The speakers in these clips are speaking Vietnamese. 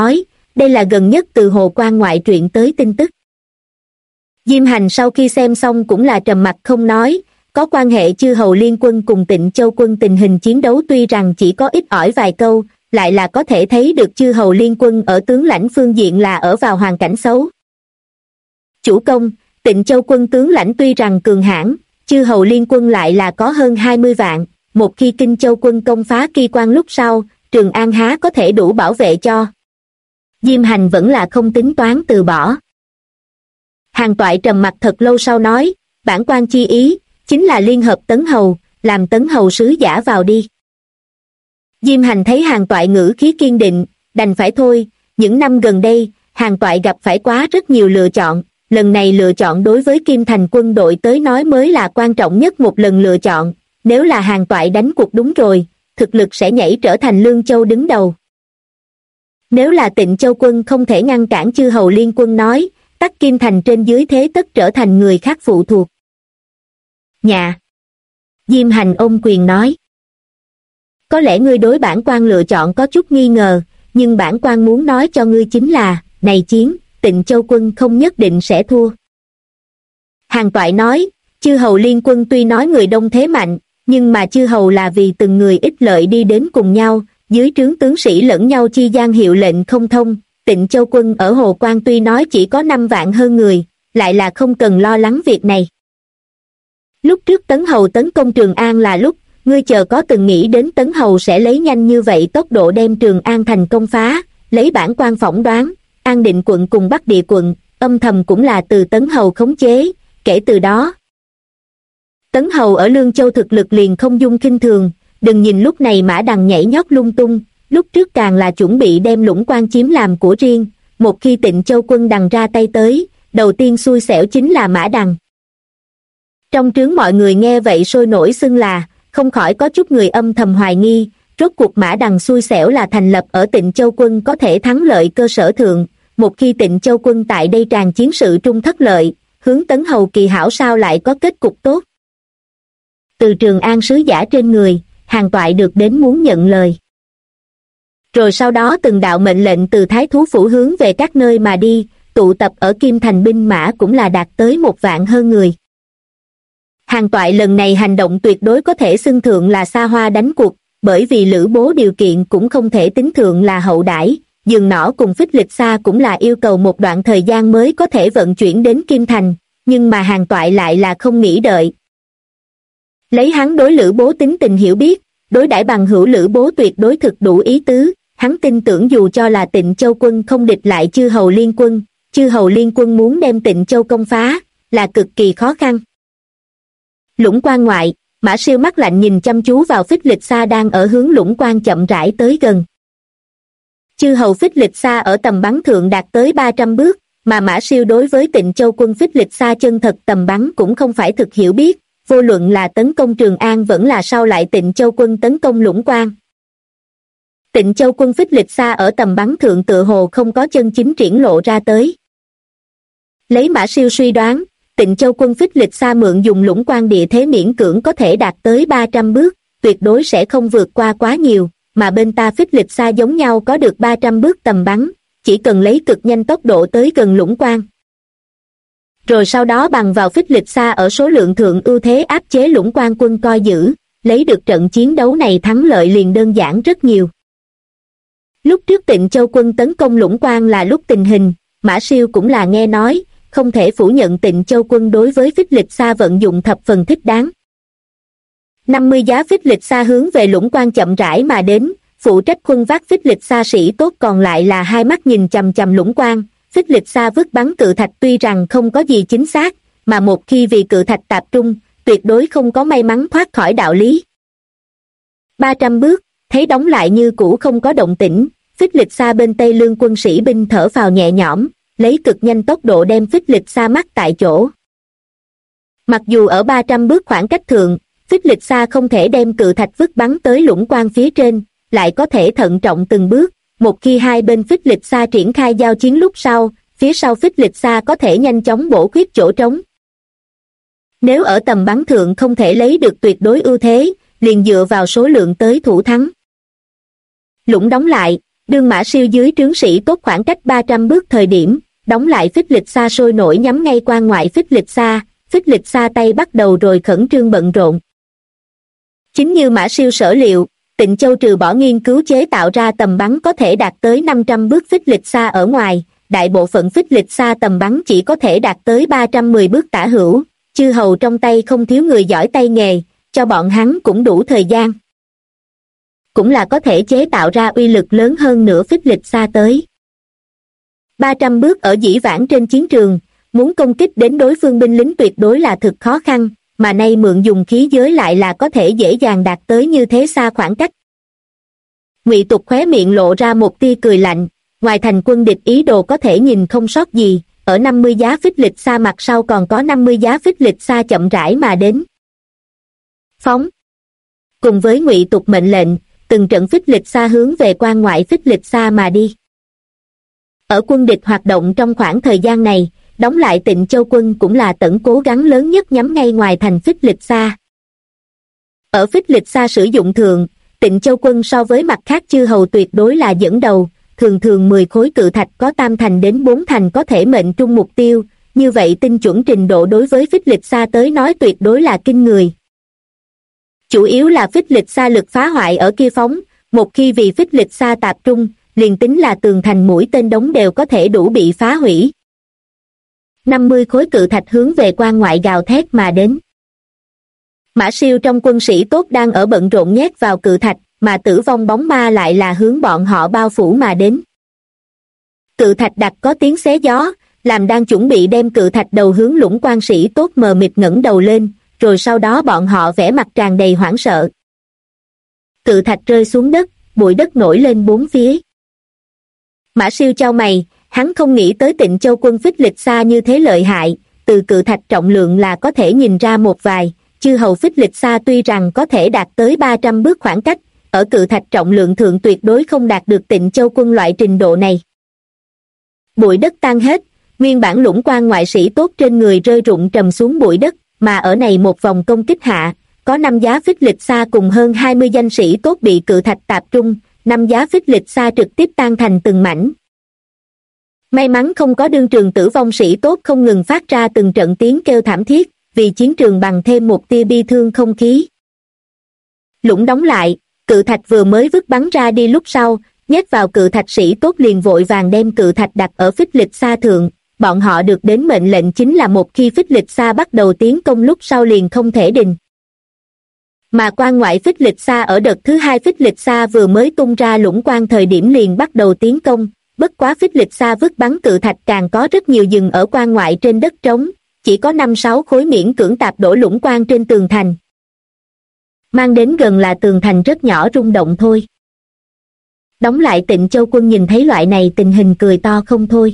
nói, đây là gần nhất từ Hồ Quan ngoại truyện tới tin tức. Diêm Hành sau khi xem xong cũng là trầm mặc không nói, có quan hệ chư hầu liên quân cùng Tịnh Châu quân tình hình chiến đấu tuy rằng chỉ có ít ỏi vài câu, lại là có thể thấy được chư hầu liên quân ở tướng lãnh phương diện là ở vào hoàn cảnh xấu. Chủ công, Tịnh Châu quân tướng lãnh tuy rằng cường hãn, chư hầu liên quân lại là có hơn 20 vạn, một khi Kinh Châu quân công phá Kỳ Quan lúc sau, Trường An há có thể đủ bảo vệ cho. Diêm Hành vẫn là không tính toán từ bỏ. Hàn Toại trầm mặt thật lâu sau nói, bản quan chi ý, chính là liên hợp Tấn Hầu, làm Tấn Hầu sứ giả vào đi. Diêm Hành thấy Hàn Toại ngữ khí kiên định, đành phải thôi, những năm gần đây, Hàn Toại gặp phải quá rất nhiều lựa chọn, lần này lựa chọn đối với Kim Thành quân đội tới nói mới là quan trọng nhất một lần lựa chọn, nếu là Hàn Toại đánh cuộc đúng rồi, thực lực sẽ nhảy trở thành Lương Châu đứng đầu. Nếu là Tịnh Châu quân không thể ngăn cản chư hầu liên quân nói, tắc Kim Thành trên dưới thế tất trở thành người khác phụ thuộc. Nhà. Diêm Hành ôm quyền nói. Có lẽ ngươi đối bản quan lựa chọn có chút nghi ngờ, nhưng bản quan muốn nói cho ngươi chính là, này chiến, Tịnh Châu quân không nhất định sẽ thua. Hàn Toại nói, chư hầu liên quân tuy nói người đông thế mạnh, nhưng mà chư hầu là vì từng người ích lợi đi đến cùng nhau, dưới trướng tướng sĩ lẫn nhau chi gian hiệu lệnh không thông. Tịnh Châu quân ở Hồ Quan tuy nói chỉ có 5 vạn hơn người, lại là không cần lo lắng việc này. Lúc trước Tấn Hầu tấn công Trường An là lúc, ngươi chờ có từng nghĩ đến Tấn Hầu sẽ lấy nhanh như vậy tốc độ đem Trường An thành công phá, lấy bản quan phỏng đoán, An Định quận cùng Bắc Địa quận, âm thầm cũng là từ Tấn Hầu khống chế, kể từ đó. Tấn Hầu ở Lương Châu thực lực liền không dung khinh thường, đừng nhìn lúc này Mã Đằng nhảy nhót lung tung, lúc trước càng là chuẩn bị đem Lũng Quan chiếm làm của riêng, một khi Tịnh Châu quân đằng ra tay tới, đầu tiên xui xẻo chính là Mã Đằng. Trong trướng mọi người nghe vậy sôi nổi xưng là, không khỏi có chút người âm thầm hoài nghi, rốt cuộc Mã Đằng xui xẻo là thành lập ở Tịnh Châu quân có thể thắng lợi cơ sở thượng, một khi Tịnh Châu quân tại đây tràn chiến sự trung thất lợi, hướng Tấn Hầu kỳ hảo sao lại có kết cục tốt. Từ Trường An sứ giả trên người, Hàn Toại được đến muốn nhận lời. Rồi sau đó từng đạo mệnh lệnh từ Thái Thú phủ hướng về các nơi mà đi, tụ tập ở Kim Thành binh mã cũng là đạt tới 1 vạn hơn người. Hàn Toại lần này hành động tuyệt đối có thể xưng thượng là xa hoa đánh cuộc, bởi vì Lữ Bố điều kiện cũng không thể tính thượng là hậu đãi, Giường Nỏ cùng Phích Lịch Sa cũng là yêu cầu một đoạn thời gian mới có thể vận chuyển đến Kim Thành, nhưng mà Hàn Toại lại là không nghĩ đợi. Lấy hắn đối Lữ Bố tính tình hiểu biết, đối đãi bằng hữu Lữ Bố tuyệt đối thực đủ ý tứ, hắn tin tưởng dù cho là Tịnh Châu quân không địch lại chư hầu liên quân muốn đem Tịnh Châu công phá, là cực kỳ khó khăn. Lũng Quan ngoại, Mã Siêu mắt lạnh nhìn chăm chú vào Phích Lịch Sa đang ở hướng Lũng Quan chậm rãi tới gần. Chư hầu Phích Lịch Sa ở tầm bắn thượng đạt tới 300 bước, mà Mã Siêu đối với Tịnh Châu quân Phích Lịch Sa chân thật tầm bắn cũng không phải thực hiểu biết, vô luận là tấn công Trường An vẫn là sau lại Tịnh Châu quân tấn công Lũng Quan. Tịnh Châu quân Phích Lịch Sa ở tầm bắn thượng tựa hồ không có chân chính triển lộ ra tới. Lấy Mã Siêu suy đoán, Tịnh Châu quân Phích Lịch Sa mượn dùng Lũng Quan địa thế miễn cưỡng có thể đạt tới 300 bước, tuyệt đối sẽ không vượt qua quá nhiều, mà bên ta Phích Lịch Sa giống nhau có được 300 bước tầm bắn, chỉ cần lấy cực nhanh tốc độ tới gần Lũng Quan. Rồi sau đó bằng vào Phích Lịch Sa ở số lượng thượng ưu thế áp chế Lũng Quan quân coi giữ, lấy được trận chiến đấu này thắng lợi liền đơn giản rất nhiều. Lúc trước Tịnh Châu quân tấn công Lũng Quan là lúc tình hình, Mã Siêu cũng là nghe nói, không thể phủ nhận Tịnh Châu quân đối với Phích Lịch Sa vận dụng thập phần thích đáng. 50 giá Phích Lịch Sa hướng về Lũng Quan chậm rãi mà đến, phụ trách khuân vác Phích Lịch Sa sĩ tốt còn lại là hai mắt nhìn chằm chằm Lũng Quan. Phích Lịch Sa vứt bắn cự thạch tuy rằng không có gì chính xác, mà một khi vì cự thạch tập trung, tuyệt đối không có may mắn thoát khỏi đạo lý. 300 bước, thấy đóng lại như cũ không có động tĩnh, Phích Lịch Sa bên Tây Lương quân sĩ binh thở phào nhẹ nhõm, lấy cực nhanh tốc độ đem Phích Lịch Sa mắc tại chỗ. Mặc dù ở 300 bước khoảng cách thượng, Phích Lịch Sa không thể đem cự thạch vứt bắn tới Lũng Quan phía trên, lại có thể thận trọng từng bước, một khi hai bên Phích Lịch Sa triển khai giao chiến lúc sau, phía sau Phích Lịch Sa có thể nhanh chóng bổ khuyết chỗ trống. Nếu ở tầm bắn thượng không thể lấy được tuyệt đối ưu thế, liền dựa vào số lượng tới thủ thắng. Lũng đóng lại, Đương Mã Siêu dưới trướng sĩ tốt khoảng cách 300 bước thời điểm, đóng lại phích lịch xa sôi nổi nhắm ngay quan ngoại phích lịch xa tay bắt đầu rồi khẩn trương bận rộn. Chính như Mã Siêu sở liệu, Tịnh Châu trừ bỏ nghiên cứu chế tạo ra tầm bắn có thể đạt tới 500 bước phích lịch xa ở ngoài, đại bộ phận phích lịch xa tầm bắn chỉ có thể đạt tới 310 bước tả hữu. Chư hầu trong tay không thiếu người giỏi tay nghề, cho bọn hắn cũng đủ thời gian. Cũng là có thể chế tạo ra uy lực lớn hơn nữa phích lịch xa tới 300 bước ở dĩ vãng trên chiến trường, muốn công kích đến đối phương binh lính tuyệt đối là thực khó khăn, mà nay mượn dùng khí giới lại là có thể dễ dàng đạt tới như thế xa khoảng cách. Ngụy Tục khóe miệng lộ ra một tia cười lạnh, ngoài thành quân địch ý đồ có thể nhìn không sót gì, ở 50 giá phích lịch xa mặt sau còn có 50 giá phích lịch xa chậm rãi mà đến. Phóng. Cùng với Ngụy Tục mệnh lệnh, từng trận phích lịch xa hướng về quan ngoại phích lịch xa mà đi. Ở quân địch hoạt động trong khoảng thời gian này, đóng lại Tịnh Châu quân cũng là tận cố gắng lớn nhất nhắm ngay ngoài thành phích lịch xa. Ở phích lịch xa sử dụng thường, Tịnh Châu quân so với mặt khác chư hầu tuyệt đối là dẫn đầu, thường 10 khối cự thạch có tam thành đến 4 thành có thể mệnh trung mục tiêu, như vậy tinh chuẩn trình độ đối với phích lịch xa tới nói tuyệt đối là kinh người. Chủ yếu là phích lịch xa lực phá hoại ở kia phóng, một khi vì phích lịch xa tập trung, liền tính là tường thành mũi tên đống đều có thể đủ bị phá hủy. 50 khối cự thạch hướng về quan ngoại gào thét mà đến. Mã Siêu trong quân sĩ tốt đang ở bận rộn nhét vào cự thạch, mà tử vong bóng ma lại là hướng bọn họ bao phủ mà đến. Cự thạch đặt có tiếng xé gió, làm đang chuẩn bị đem cự thạch đầu hướng lũng quan sĩ tốt mờ mịt ngẩng đầu lên, rồi sau đó bọn họ vẻ mặt tràn đầy hoảng sợ. Cự thạch rơi xuống đất, bụi đất nổi lên bốn phía. Mã Siêu chau mày, hắn không nghĩ tới Tịnh Châu quân phích lịch xa như thế lợi hại, từ cự thạch trọng lượng là có thể nhìn ra một vài, chư hầu phích lịch xa tuy rằng có thể đạt tới 300 bước khoảng cách, ở cự thạch trọng lượng thượng tuyệt đối không đạt được Tịnh Châu quân loại trình độ này. Bụi đất tan hết, nguyên bản lũng quan ngoại sĩ tốt trên người rơi rụng trầm xuống bụi đất, mà ở này một vòng công kích hạ, có 5 giá phích lịch xa cùng hơn 20 danh sĩ tốt bị cự thạch tạp trung, 5 giá phích lịch xa trực tiếp tan thành từng mảnh. May mắn không có đương trường tử vong sĩ tốt không ngừng phát ra từng trận tiếng kêu thảm thiết, vì chiến trường bằng thêm một tia bi thương không khí. Lũng đóng lại, cự thạch vừa mới vứt bắn ra đi lúc sau, nhét vào cự thạch sĩ tốt liền vội vàng đem cự thạch đặt ở phích lịch xa thượng, bọn họ được đến mệnh lệnh chính là một khi phích lịch xa bắt đầu tiến công lúc sau liền không thể đình. Mà quan ngoại phích lịch xa ở đợt thứ 2 phích lịch xa vừa mới tung ra lũng quan thời điểm liền bắt đầu tiến công, bất quá phích lịch xa vứt bắn cự thạch càng có rất nhiều dừng ở quan ngoại trên đất trống, chỉ có 5-6 khối miễn cưỡng tạp đổ lũng quan trên tường thành. Mang đến gần là tường thành rất nhỏ rung động thôi. Đóng lại Tịnh Châu quân nhìn thấy loại này tình hình cười to không thôi.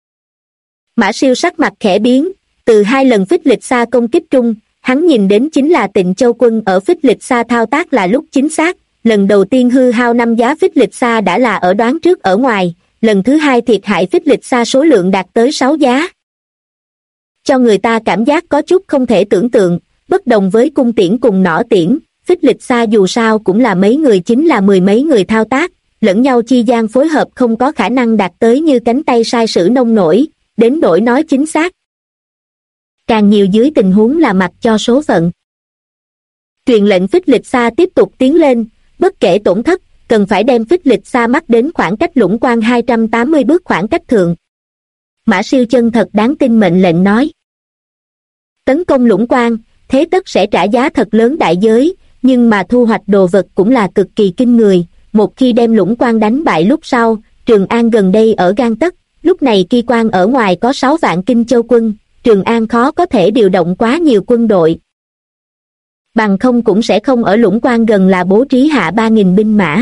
Mã Siêu sắc mặt khẽ biến, từ 2 lần phích lịch xa công kích trung, hắn nhìn đến chính là Tịnh Châu quân ở phích lịch xa thao tác là lúc chính xác, lần đầu tiên hư hao 5 giá phích lịch xa đã là ở đoán trước ở ngoài, lần thứ 2 thiệt hại phích lịch xa số lượng đạt tới 6 giá. Cho người ta cảm giác có chút không thể tưởng tượng, bất đồng với cung tiễn cùng nỏ tiễn, phích lịch xa dù sao cũng là mấy người chính là 10 mấy người thao tác, lẫn nhau chi gian phối hợp không có khả năng đạt tới như cánh tay sai sử nông nổi, đến đổi nói chính xác. Càng nhiều dưới tình huống là mặc cho số phận. Truyền lệnh phích lịch xa tiếp tục tiến lên, bất kể tổn thất, cần phải đem phích lịch xa mắc đến khoảng cách lũng quan 280 bước khoảng cách thượng. Mã Siêu chân thật đáng tin mệnh lệnh nói. Tấn công lũng quan, thế tất sẽ trả giá thật lớn đại giới, nhưng mà thu hoạch đồ vật cũng là cực kỳ kinh người. Một khi đem lũng quan đánh bại lúc sau, Trường An gần đây ở gang tấc, lúc này Kỳ Quan ở ngoài có 6 vạn Kinh Châu quân, Trường An khó có thể điều động quá nhiều quân đội. Bằng không cũng sẽ không ở lũng quan gần là bố trí hạ 3.000 binh mã.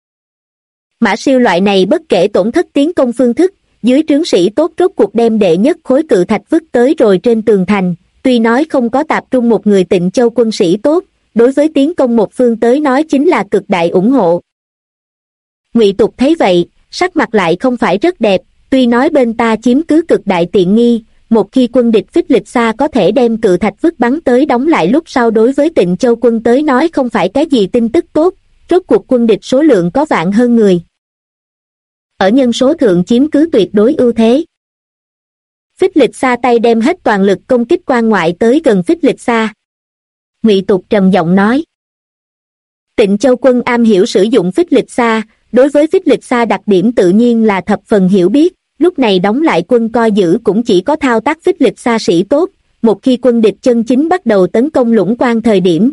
Mã Siêu loại này bất kể tổn thất tiến công phương thức, dưới trướng sĩ tốt rốt cuộc đem đệ nhất khối cự thạch vứt tới rồi trên tường thành, tuy nói không có tập trung một người Tịnh Châu quân sĩ tốt, đối với tiến công một phương tới nói chính là cực đại ủng hộ. Ngụy Tục thấy vậy, sắc mặt lại không phải rất đẹp, tuy nói bên ta chiếm cứ cực đại tiện nghi, một khi quân địch phích lịch xa có thể đem cự thạch vứt bắn tới đóng lại lúc sau đối với Tịnh Châu quân tới nói không phải cái gì tin tức tốt, rốt cuộc quân địch số lượng có vạn hơn người. ở nhân số thượng chiếm cứ tuyệt đối ưu thế. Phích Lịch Sa tay đem hết toàn lực công kích quan ngoại tới gần Phích Lịch Sa. Ngụy Tục trầm giọng nói. Tịnh Châu Quân am hiểu sử dụng Phích Lịch Sa, đối với Phích Lịch Sa đặc điểm tự nhiên là thập phần hiểu biết, lúc này đóng lại quân coi giữ cũng chỉ có thao tác Phích Lịch Sa sĩ tốt, một khi quân địch chân chính bắt đầu tấn công Lũng Quan thời điểm.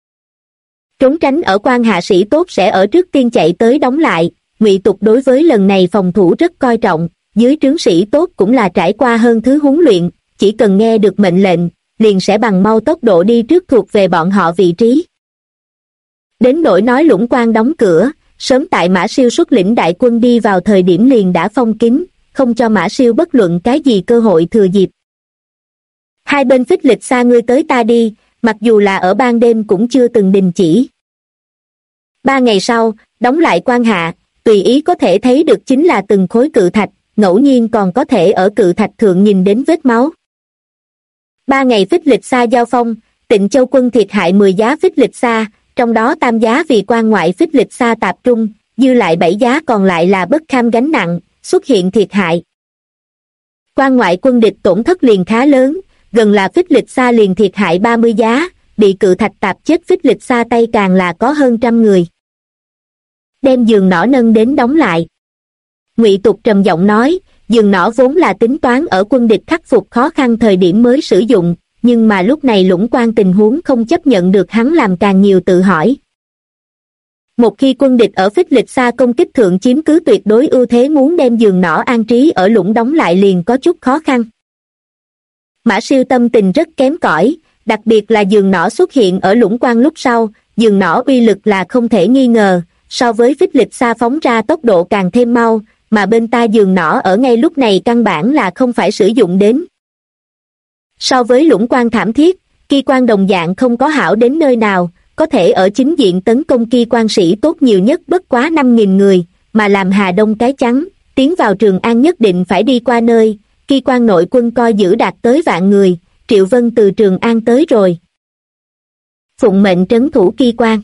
Trốn tránh ở quan hạ sĩ tốt sẽ ở trước tiên chạy tới đóng lại. Ngụy Tục đối với lần này phòng thủ rất coi trọng, dưới trướng sĩ tốt cũng là trải qua hơn thứ huấn luyện, chỉ cần nghe được mệnh lệnh, liền sẽ bằng mau tốc độ đi trước thuộc về bọn họ vị trí. Đến nỗi nói Lũng Quan đóng cửa, sớm tại Mã Siêu xuất lĩnh đại quân đi vào thời điểm liền đã phong kín, không cho Mã Siêu bất luận cái gì cơ hội thừa dịp. Hai bên Phích Lịch Sa ngươi tới ta đi, mặc dù là ở ban đêm cũng chưa từng đình chỉ. 3 ngày sau, đóng lại quan hạ, tùy ý có thể thấy được chính là từng khối cự thạch, ngẫu nhiên còn có thể ở cự thạch thượng nhìn đến vết máu. 3 ngày Phích Lịch Sa giao phong, Tịnh Châu Quân thiệt hại 10 giá Phích Lịch Sa, trong đó 3 giá vì quan ngoại Phích Lịch Sa tạp trung, dư lại 7 giá còn lại là bất kham gánh nặng, xuất hiện thiệt hại. Quan ngoại quân địch tổn thất liền khá lớn, gần là Phích Lịch Sa liền thiệt hại 30 giá, bị cự thạch tạp chết Phích Lịch Sa tay càng là có hơn 100 người. Đem giường nỏ nâng đến đóng lại. Ngụy Tục trầm giọng nói, giường nỏ vốn là tính toán ở quân địch khắc phục khó khăn thời điểm mới sử dụng, nhưng mà lúc này Lũng Quan tình huống không chấp nhận được hắn làm càng nhiều tự hỏi. Một khi quân địch ở Phích Lịch Sa công kích thượng chiếm cứ tuyệt đối ưu thế, muốn đem giường nỏ an trí ở lũng đóng lại liền có chút khó khăn. Mã Siêu tâm tình rất kém cỏi, đặc biệt là giường nỏ xuất hiện ở Lũng Quan lúc sau, giường nỏ uy lực là không thể nghi ngờ, so với Phích Lịch Sa phóng ra tốc độ càng thêm mau, mà bên ta giường nỏ ở ngay lúc này căn bản là không phải sử dụng đến. So với Lũng Quan thảm thiết, Ki Quan đồng dạng không có hảo đến nơi nào, có thể ở chính diện tấn công Ki Quan sĩ tốt nhiều nhất bất quá 5.000 người, mà làm Hà Đông cái trắng, tiến vào Trường An nhất định phải đi qua nơi, Ki Quan nội quân coi giữ đạt tới vạn người, Triệu Vân từ Trường An tới rồi. Phụng mệnh trấn thủ Ki Quan.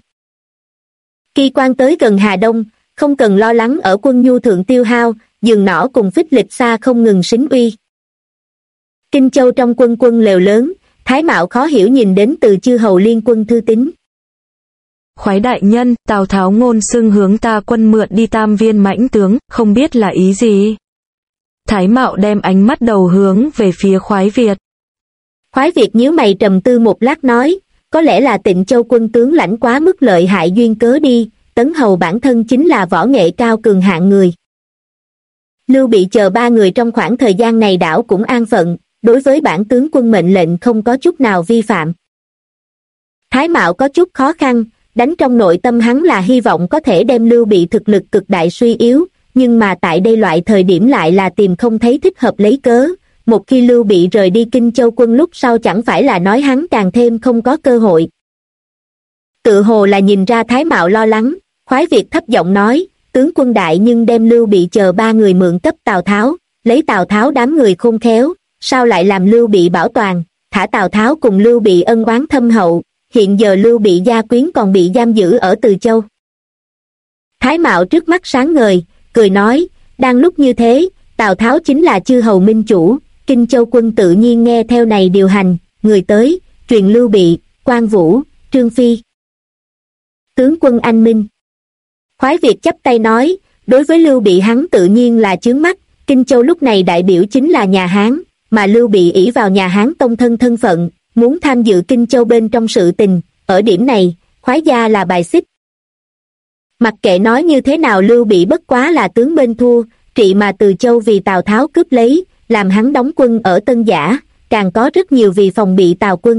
Ki Quan tới gần Hà Đông, không cần lo lắng ở quân nhu thượng tiêu hao, giường nỏ cùng Phích Lịch Sa không ngừng xính uy. Kinh Châu trong quân lều lớn, Thái Mạo khó hiểu nhìn đến từ chư hầu liên quân thư tín. Khoái đại nhân, Tào Tháo ngôn xưng hướng ta quân mượn đi tam viên mãnh tướng, không biết là ý gì. Thái Mạo đem ánh mắt đầu hướng về phía Khoái Việt. Khoái Việt nhíu mày trầm tư một lát nói, có lẽ là Tịnh Châu quân tướng lãnh quá mức lợi hại duyên cớ đi, Tấn Hầu bản thân chính là võ nghệ cao cường hạng người. Lưu Bị chờ 3 người trong khoảng thời gian này đảo cũng an phận, đối với bản tướng quân mệnh lệnh không có chút nào vi phạm. Thái Mạo có chút khó khăn, đánh trong nội tâm hắn là hy vọng có thể đem Lưu Bị thực lực cực đại suy yếu, nhưng mà tại đây loại thời điểm lại là tìm không thấy thích hợp lấy cớ, một khi Lưu Bị rời đi Kinh Châu quân lúc sau chẳng phải là nói hắn càng thêm không có cơ hội. Tự hồ là nhìn ra Thái Mạo lo lắng, Khoái Việt thấp giọng nói, tướng quân đại nhưng đem Lưu Bị chờ 3 người mượn cấp Tào Tháo, lấy Tào Tháo đám người khôn khéo, sao lại làm Lưu Bị bảo toàn, thả Tào Tháo cùng Lưu Bị ân oán thâm hậu, hiện giờ Lưu Bị gia quyến còn bị giam giữ ở Từ Châu. Thái Mạo trước mắt sáng ngời, cười nói, đang lúc như thế, Tào Tháo chính là chư hầu minh chủ, Kinh Châu quân tự nhiên nghe theo này điều hành, người tới, truyền Lưu Bị, Quan Vũ, Trương Phi. Tướng quân anh minh. Khoái Việt chắp tay nói, đối với Lưu Bị hắn tự nhiên là chướng mắt, Kinh Châu lúc này đại biểu chính là nhà Hán, mà Lưu Bị ỷ vào nhà Hán tông thân phận, muốn tham dự Kinh Châu bên trong sự tình, ở điểm này, khoái gia là bài xích. Mặc kệ nói như thế nào Lưu Bị bất quá là tướng bên thua, trị mà Từ Châu vì Tào Tháo cướp lấy, làm hắn đóng quân ở Tân Giả, càng có rất nhiều vì phòng bị Tào quân.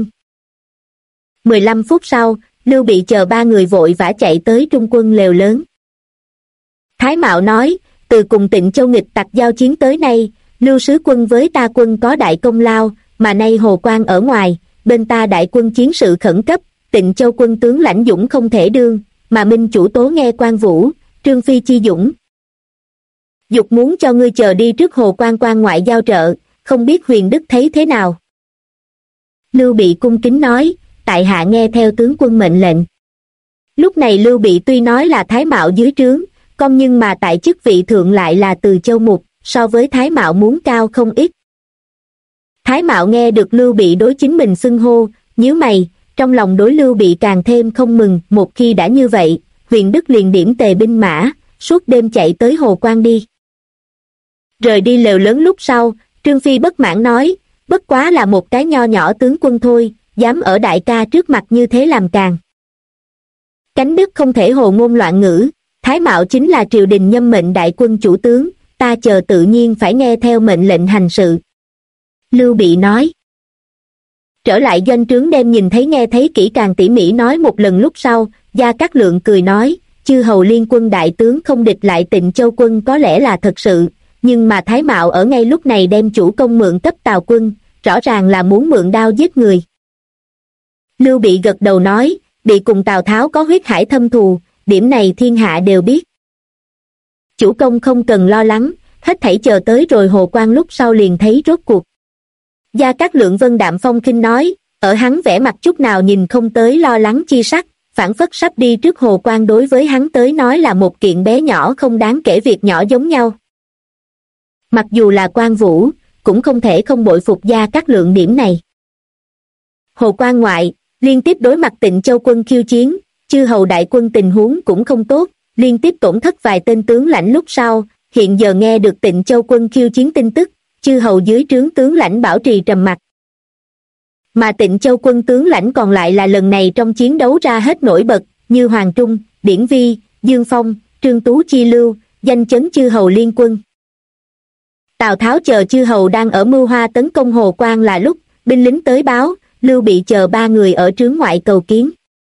15 phút sau, Lưu Bị chờ 3 người vội vã chạy tới trung quân lều lớn. Thái Mạo nói, từ cùng Tịnh Châu nghịch tặc giao chiến tới nay, Lưu sứ quân với ta quân có đại công lao, mà nay Hồ Quan ở ngoài, bên ta đại quân chiến sự khẩn cấp, Tịnh Châu quân tướng lãnh dũng không thể đương, mà minh chủ tố nghe Quan Vũ, Trương Phi chi dũng. Dục muốn cho ngươi chờ đi trước Hồ Quan quan ngoại giao trợ, không biết Huyền Đức thấy thế nào. Lưu Bị cung kính nói, tại hạ nghe theo tướng quân mệnh lệnh. Lúc này Lưu Bị tuy nói là Thái Mạo dưới trướng, công nhưng mà tại chức vị thượng lại là Từ Châu Mục, so với Thái Mạo muốn cao không ít. Thái Mạo nghe được Lưu Bị đối chính mình xưng hô, nhíu mày, trong lòng đối Lưu Bị càng thêm không mừng. Một khi đã như vậy, Huyền Đức liền điểm tề binh mã, suốt đêm chạy tới Hồ Quan đi. Rời đi lều lớn lúc sau, Trương Phi bất mãn nói, bất quá là một cái nho nhỏ tướng quân thôi, dám ở đại ca trước mặt như thế làm càn. Cánh Đức không thể hồ ngôn loạn ngữ, Thái Mạo chính là triều đình nhâm mệnh đại quân chủ tướng, ta chờ tự nhiên phải nghe theo mệnh lệnh hành sự. Lưu Bị nói. Trở lại doanh trướng đem nhìn thấy nghe thấy kỹ càng tỉ mỉ nói một lần lúc sau, Gia Cát Lượng cười nói, chư hầu liên quân đại tướng không địch lại Tịnh Châu quân có lẽ là thật sự, nhưng mà Thái Mạo ở ngay lúc này đem chủ công mượn cấp Tào quân, rõ ràng là muốn mượn đao giết người. Lưu Bị gật đầu nói, Bị cùng Tào Tháo có huyết hải thâm thù, điểm này thiên hạ đều biết. Chủ công không cần lo lắng, hết thảy chờ tới rồi Hồ Quan lúc sau liền thấy rốt cuộc. Gia Cát Lượng vân đạm phong khinh nói, ở hắn vẻ mặt chút nào nhìn không tới lo lắng chi sắc, phảng phất sắp đi trước Hồ Quan đối với hắn tới nói là một kiện bé nhỏ không đáng kể việc nhỏ giống nhau. Mặc dù là Quan Vũ, cũng không thể không bội phục Gia Cát Lượng điểm này. Hồ Quan ngoại, liên tiếp đối mặt Tịnh Châu quân khiêu chiến, chư hầu đại quân tình huống cũng không tốt, liên tiếp tổn thất vài tên tướng lãnh lúc sau, hiện giờ nghe được Tịnh Châu quân khiêu chiến tin tức, chư hầu dưới trướng tướng lãnh bảo trì trầm mặc. Mà Tịnh Châu quân tướng lãnh còn lại là lần này trong chiến đấu ra hết nổi bật, như Hoàng Trung, Điển Vi, Dương Phong, Trương Tú Chi Lưu, danh chấn chư hầu liên quân. Tào Tháo chờ chư hầu đang ở mưu hoa tấn công Hồ Quan là lúc, binh lính tới báo, Lưu Bị chờ 3 người ở trướng ngoại cầu kiến.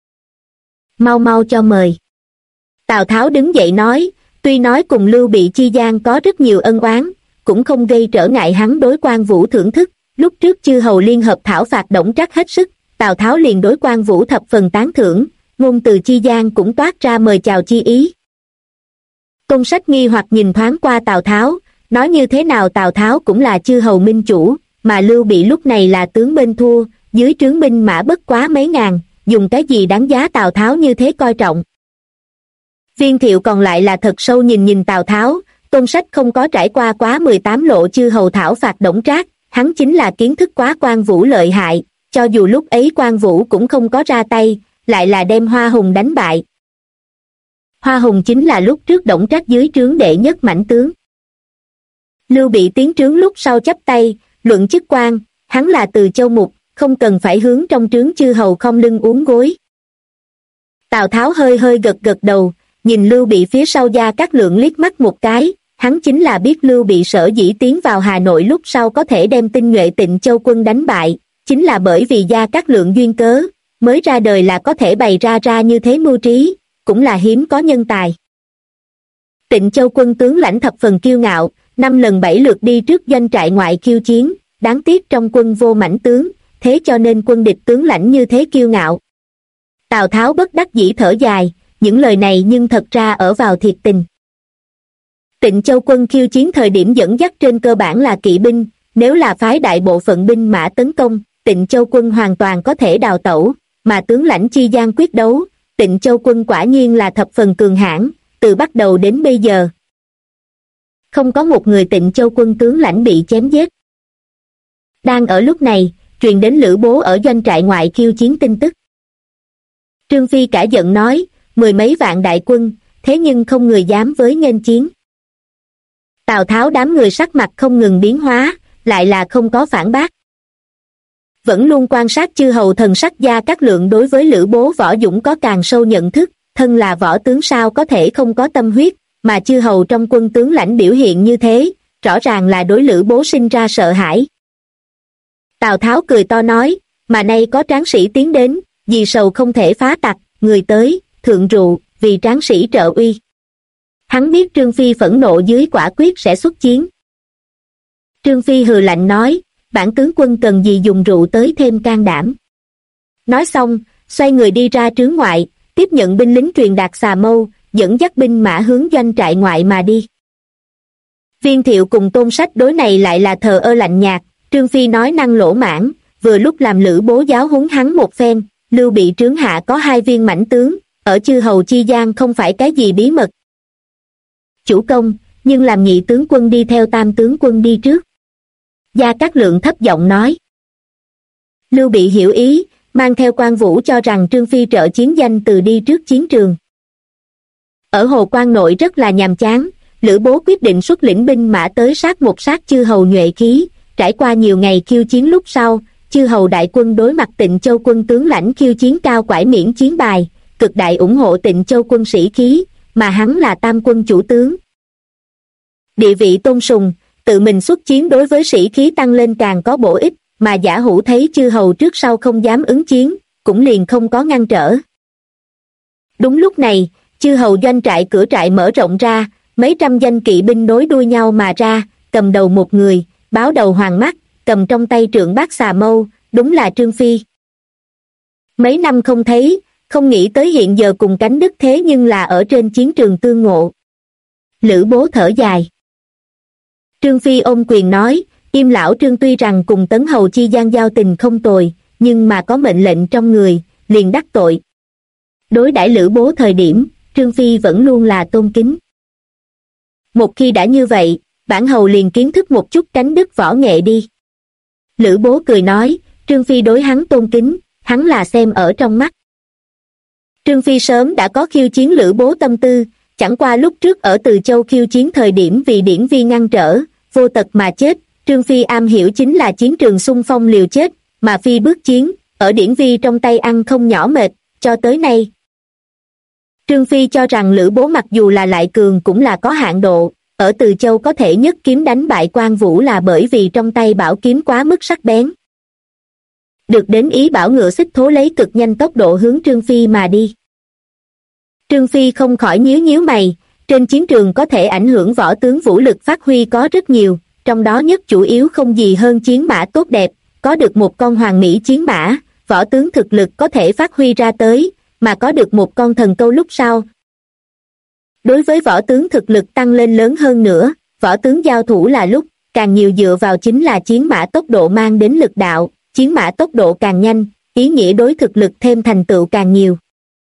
Mau mau cho mời. Tào Tháo đứng dậy nói, tuy nói cùng Lưu Bị chi gian có rất nhiều ân oán, cũng không gây trở ngại hắn đối Quan Vũ thưởng thức. Lúc trước chư hầu liên hợp thảo phạt Đổng Trác hết sức, Tào Tháo liền đối Quan Vũ thập phần tán thưởng, ngôn từ chi gian cũng toát ra mời chào chi ý. Công Sách nghi hoặc nhìn thoáng qua Tào Tháo, nói như thế nào Tào Tháo cũng là chư hầu minh chủ, mà Lưu Bị lúc này là tướng bên thua, dưới trướng binh mã bất quá mấy ngàn, dùng cái gì đáng giá Tào Tháo như thế coi trọng. Viên Thiệu còn lại là thật sâu nhìn Tào Tháo, Công Sách không có trải qua quá 18 lộ chư hầu thảo phạt Đổng Trác, hắn chính là kiến thức quá Quan Vũ lợi hại, cho dù lúc ấy Quan Vũ cũng không có ra tay, lại là đem Hoa Hùng đánh bại. Hoa Hùng chính là lúc trước Đổng Trác dưới trướng đệ nhất mãnh tướng. Lưu Bị tiến trướng lúc sau chắp tay, luận chức quan, hắn là Từ Châu Mục, không cần phải hướng trong trướng chư hầu không lưng uốn gối. Tào Tháo hơi hơi gật đầu, nhìn Lưu Bị phía sau Gia Cát Lượng liếc mắt một cái, hắn chính là biết Lưu Bị sở dĩ tiến vào Hà Nội lúc sau có thể đem tinh nhuệ Tịnh Châu quân đánh bại, chính là bởi vì Gia Cát Lượng duyên cớ, mới ra đời là có thể bày ra như thế mưu trí, cũng là hiếm có nhân tài. Tịnh Châu quân tướng lãnh thập phần kiêu ngạo, 5 lần 7 lượt đi trước doanh trại ngoại khiêu chiến, đáng tiếc trong quân vô mãnh tướng, thế cho nên quân địch tướng lãnh như thế kiêu ngạo. Tào Tháo bất đắc dĩ thở dài, những lời này nhưng thật ra ở vào thiệt tình. Tịnh Châu quân khiêu chiến thời điểm dẫn dắt trên cơ bản là kỵ binh, nếu là phái đại bộ phận binh mã tấn công, Tịnh Châu quân hoàn toàn có thể đào tẩu, mà tướng lãnh chi gian quyết đấu, Tịnh Châu quân quả nhiên là thập phần cường hãn, từ bắt đầu đến bây giờ. Không có một người Tịnh Châu quân tướng lãnh bị chém giết. Đang ở lúc này, truyền đến Lữ Bố ở doanh trại ngoại khiêu chiến tin tức. Trương Phi cả giận nói, 10 mấy vạn đại quân, thế nhưng không người dám với nghênh chiến. Tào Tháo đám người sắc mặt không ngừng biến hóa, lại là không có phản bác. Vẫn luôn quan sát chư hầu thần sắc Gia Cát Lượng đối với Lữ Bố võ dũng có càng sâu nhận thức, thân là võ tướng sao có thể không có tâm huyết, mà chư hầu trong quân tướng lãnh biểu hiện như thế, rõ ràng là đối Lữ Bố sinh ra sợ hãi. Tào Tháo cười to nói, mà nay có tráng sĩ tiến đến, vì sầu không thể phá tặc, người tới, thượng rượu, vì tráng sĩ trợ uy. Hắn biết Trương Phi phẫn nộ dưới quả quyết sẽ xuất chiến. Trương Phi hừ lạnh nói, bản tướng quân cần gì dùng rượu tới thêm can đảm. Nói xong, xoay người đi ra trướng ngoại, tiếp nhận binh lính truyền đạt xà mâu, dẫn dắt binh mã hướng doanh trại ngoại mà đi. Viên Thiệu cùng Tôn Sách đối này lại là thờ ơ lạnh nhạt, Trương Phi nói năng lỗ mãng, vừa lúc làm Lữ Bố giáo huấn hắn một phen, Lưu Bị trướng hạ có 2 viên mãnh tướng, ở chư hầu chi gian không phải cái gì bí mật. chủ công, nhưng làm nhị tướng quân đi theo tam tướng quân đi trước. Gia Cát Lượng thấp giọng nói. Lưu Bị hiểu ý, mang theo Quan Vũ cho rằng Trương Phi trợ chiến danh từ đi trước chiến trường. Ở Hồ Quan nội rất là nhàm chán, Lữ Bố quyết định xuất lĩnh binh mã tới sát một sát chư hầu nhuệ khí. Trải qua nhiều ngày khiêu chiến lúc sau, chư hầu đại quân đối mặt Tịnh Châu quân tướng lãnh khiêu chiến cao quải miễn chiến bài, cực đại ủng hộ Tịnh Châu quân sĩ khí, mà hắn là tam quân chủ tướng. Địa vị tôn sùng, tự mình xuất chiến đối với sĩ khí tăng lên càng có bổ ích, mà Giả Hữu thấy chư hầu trước sau không dám ứng chiến, cũng liền không có ngăn trở. Đúng lúc này, chư hầu doanh trại cửa trại mở rộng ra, mấy trăm danh kỵ binh nối đuôi nhau mà ra, cầm đầu một người, báo đầu hoàng mắt, cầm trong tay trượng bát xà mâu, đúng là Trương Phi. Mấy năm không thấy, không nghĩ tới hiện giờ cùng cánh đức thế nhưng là ở trên chiến trường tương ngộ. Lữ Bố thở dài. Trương Phi ôm quyền nói, Im lão Trương tuy rằng cùng Tấn hầu chi gian giao tình không tồi, nhưng mà có mệnh lệnh trong người, liền đắc tội. Đối đãi Lữ Bố thời điểm, Trương Phi vẫn luôn là tôn kính. Một khi đã như vậy, bản hầu liền kiến thức một chút cánh đức võ nghệ đi. Lữ Bố cười nói, Trương Phi đối hắn tôn kính, hắn là xem ở trong mắt. Trương Phi sớm đã có khiêu chiến Lữ Bố tâm tư, chẳng qua lúc trước ở Từ Châu khiêu chiến thời điểm vì Điển Vi ngăn trở, vô tật mà chết. Trương Phi am hiểu chính là chiến trường xung phong liều chết, mà phi bước chiến, ở Điển Vi trong tay ăn không nhỏ mệt, cho tới nay. Trương Phi cho rằng Lữ Bố mặc dù là lại cường cũng là có hạn độ, ở Từ Châu có thể nhất kiếm đánh bại Quan Vũ là bởi vì trong tay bảo kiếm quá mức sắc bén. Được đến ý bảo ngựa xích thố lấy cực nhanh tốc độ hướng Trương Phi mà đi. Trương Phi không khỏi nhíu nhíu mày, trên chiến trường có thể ảnh hưởng võ tướng vũ lực phát huy có rất nhiều, trong đó nhất chủ yếu không gì hơn chiến mã tốt đẹp, có được một con hoàng mỹ chiến mã, võ tướng thực lực có thể phát huy ra tới, mà có được một con thần câu lúc sau. Đối với võ tướng thực lực tăng lên lớn hơn nữa, võ tướng giao thủ là lúc, càng nhiều dựa vào chính là chiến mã tốc độ mang đến lực đạo, chiến mã tốc độ càng nhanh, ý nghĩa đối thực lực thêm thành tựu càng nhiều.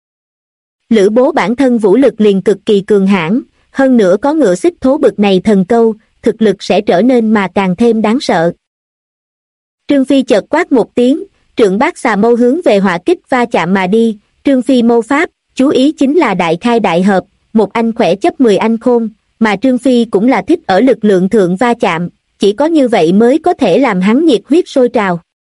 Lữ Bố bản thân vũ lực liền cực kỳ cường hãn, hơn nữa có ngựa xích thố bực này thần câu, thực lực sẽ trở nên mà càng thêm đáng sợ. Trương Phi chợt quát một tiếng, trượng bát xà mâu hướng về hỏa kích va chạm mà đi. Trương Phi mâu pháp, chú ý chính là đại khai đại hợp, một anh khỏe chấp 10 anh khôn, mà Trương Phi cũng là thích ở lực lượng thượng va chạm, chỉ có như vậy mới có thể làm hắn nhiệt huyết sôi trào.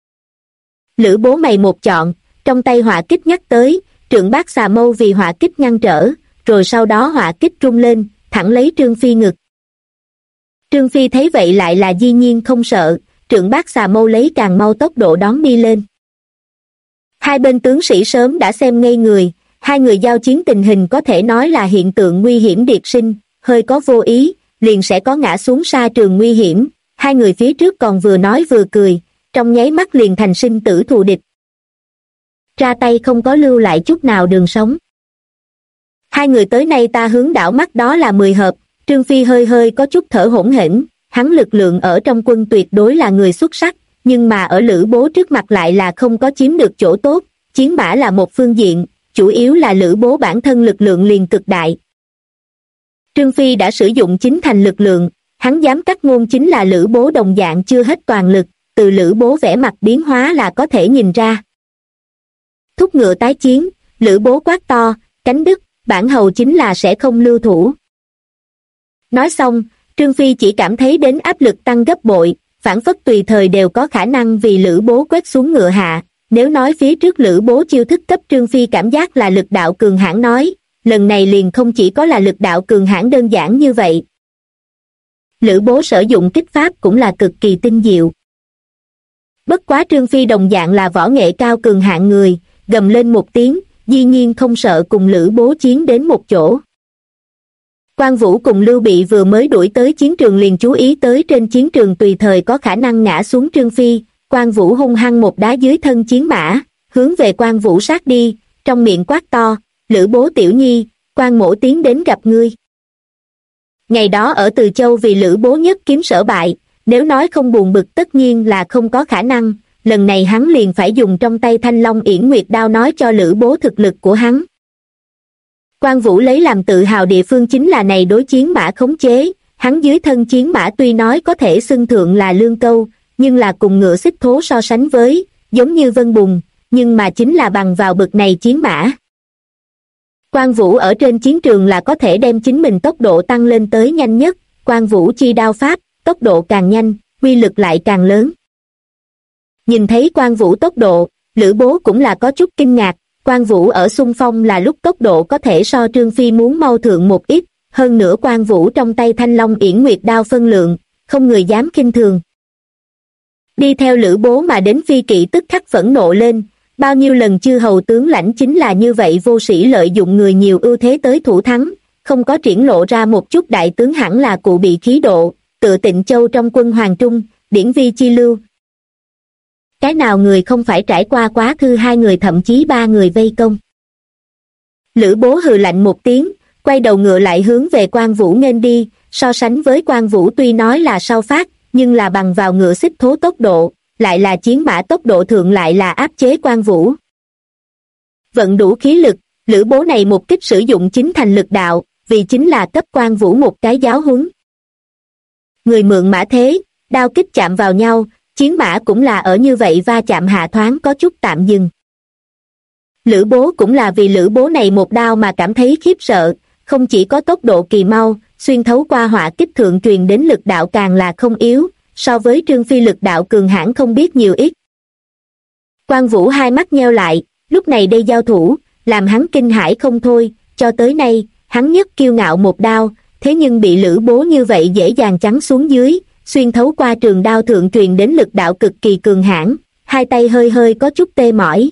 Lữ Bố mày một chọn, trong tay hỏa kích nhắc tới, trượng bát xà mâu vì hỏa kích ngăn trở, rồi sau đó hỏa kích trung lên, thẳng lấy Trương Phi ngực. Trương Phi thấy vậy lại là dĩ nhiên không sợ, trượng bát xà mâu lấy càng mau tốc độ đón đi lên. Hai bên tướng sĩ sớm đã xem ngây người, hai người giao chiến tình hình có thể nói là hiện tượng nguy hiểm điệt sinh, hơi có vô ý, liền sẽ có ngã xuống sa trường nguy hiểm, hai người phía trước còn vừa nói vừa cười, trong nháy mắt liền thành sinh tử thù địch. Ra tay không có lưu lại chút nào đường sống. Hai người tới nay ta hướng đảo mắt đó là 10 hợp, Trương Phi hơi hơi có chút thở hổn hển, hắn lực lượng ở trong quân tuyệt đối là người xuất sắc, nhưng mà ở Lữ Bố trước mặt lại là không có chiếm được chỗ tốt, chiến mã là một phương diện, chủ yếu là Lữ Bố bản thân lực lượng liền cực đại. Trương Phi đã sử dụng chính thành lực lượng, hắn dám cắt ngôn chính là Lữ Bố đồng dạng chưa hết toàn lực, từ Lữ Bố vẻ mặt biến hóa là có thể nhìn ra. Thúc ngựa tái chiến, Lữ Bố quát to, cánh đức, bản hầu chính là sẽ không lưu thủ. Nói xong, Trương Phi chỉ cảm thấy đến áp lực tăng gấp bội, phản phất tùy thời đều có khả năng vì Lữ Bố quét xuống ngựa hạ. Nếu nói phía trước Lữ Bố chiêu thức cấp Trương Phi cảm giác là lực đạo cường hãn nói, lần này liền không chỉ có là lực đạo cường hãn đơn giản như vậy. Lữ Bố sử dụng kích pháp cũng là cực kỳ tinh diệu. Bất quá Trương Phi đồng dạng là võ nghệ cao cường hạng người, gầm lên một tiếng, dĩ nhiên không sợ cùng Lữ Bố chiến đến một chỗ. Quan Vũ cùng Lưu Bị vừa mới đuổi tới chiến trường liền chú ý tới trên chiến trường tùy thời có khả năng ngã xuống Trương Phi. Quan Vũ hung hăng một đá dưới thân chiến mã, hướng về Quan Vũ sát đi, trong miệng quát to, Lữ Bố tiểu nhi, Quan mỗ tiến đến gặp ngươi. Ngày đó ở Từ Châu vì Lữ Bố nhất kiếm sở bại, nếu nói không buồn bực tất nhiên là không có khả năng, lần này hắn liền phải dùng trong tay Thanh Long Yển Nguyệt đao nói cho Lữ Bố thực lực của hắn. Quan Vũ lấy làm tự hào địa phương chính là này đối chiến mã khống chế, hắn dưới thân chiến mã tuy nói có thể xưng thượng là lương câu, nhưng là cùng ngựa xích thố so sánh với, giống như vân bùn, nhưng mà chính là bằng vào bực này chiến mã. Quan Vũ ở trên chiến trường là có thể đem chính mình tốc độ tăng lên tới nhanh nhất, Quan Vũ chi đao pháp, tốc độ càng nhanh, uy lực lại càng lớn. Nhìn thấy Quan Vũ tốc độ, Lữ Bố cũng là có chút kinh ngạc, Quan Vũ ở xung phong là lúc tốc độ có thể so Trương Phi muốn mau thượng một ít, hơn nữa Quan Vũ trong tay Thanh Long Yển Nguyệt đao phân lượng, không người dám khinh thường. Đi theo Lữ Bố mà đến Phi Kỵ tức khắc phẫn nộ lên, bao nhiêu lần chư hầu tướng lãnh chính là như vậy vô sĩ lợi dụng người nhiều ưu thế tới thủ thắng, không có triển lộ ra một chút đại tướng hẳn là cụ bị khí độ, tự Tịnh Châu trong quân Hoàng Trung, điển vi chi lưu. Cái nào người không phải trải qua quá thư hai người thậm chí ba người vây công. Lữ Bố hừ lạnh một tiếng, quay đầu ngựa lại hướng về Quan Vũ nghênh đi, so sánh với Quan Vũ tuy nói là sau phát, nhưng là bằng vào ngựa xích thố tốc độ, lại là chiến mã tốc độ thượng lại là áp chế Quan Vũ. Vận đủ khí lực, Lữ Bố này một kích sử dụng chính thành lực đạo, vì chính là cấp Quan Vũ một cái giáo huấn. Người mượn mã thế, đao kích chạm vào nhau, chiến mã cũng là ở như vậy va chạm hạ thoáng có chút tạm dừng. Lữ Bố cũng là vì Lữ Bố này một đao mà cảm thấy khiếp sợ, không chỉ có tốc độ kỳ mau, xuyên thấu qua hỏa kích thượng truyền đến lực đạo càng là không yếu, so với Trương Phi lực đạo cường hãn không biết nhiều ít. Quan Vũ hai mắt nheo lại, lúc này đây giao thủ, làm hắn kinh hãi không thôi, cho tới nay, hắn nhất kiêu ngạo một đao, thế nhưng bị Lữ Bố như vậy dễ dàng chắn xuống dưới, xuyên thấu qua trường đao thượng truyền đến lực đạo cực kỳ cường hãn, hai tay hơi hơi có chút tê mỏi.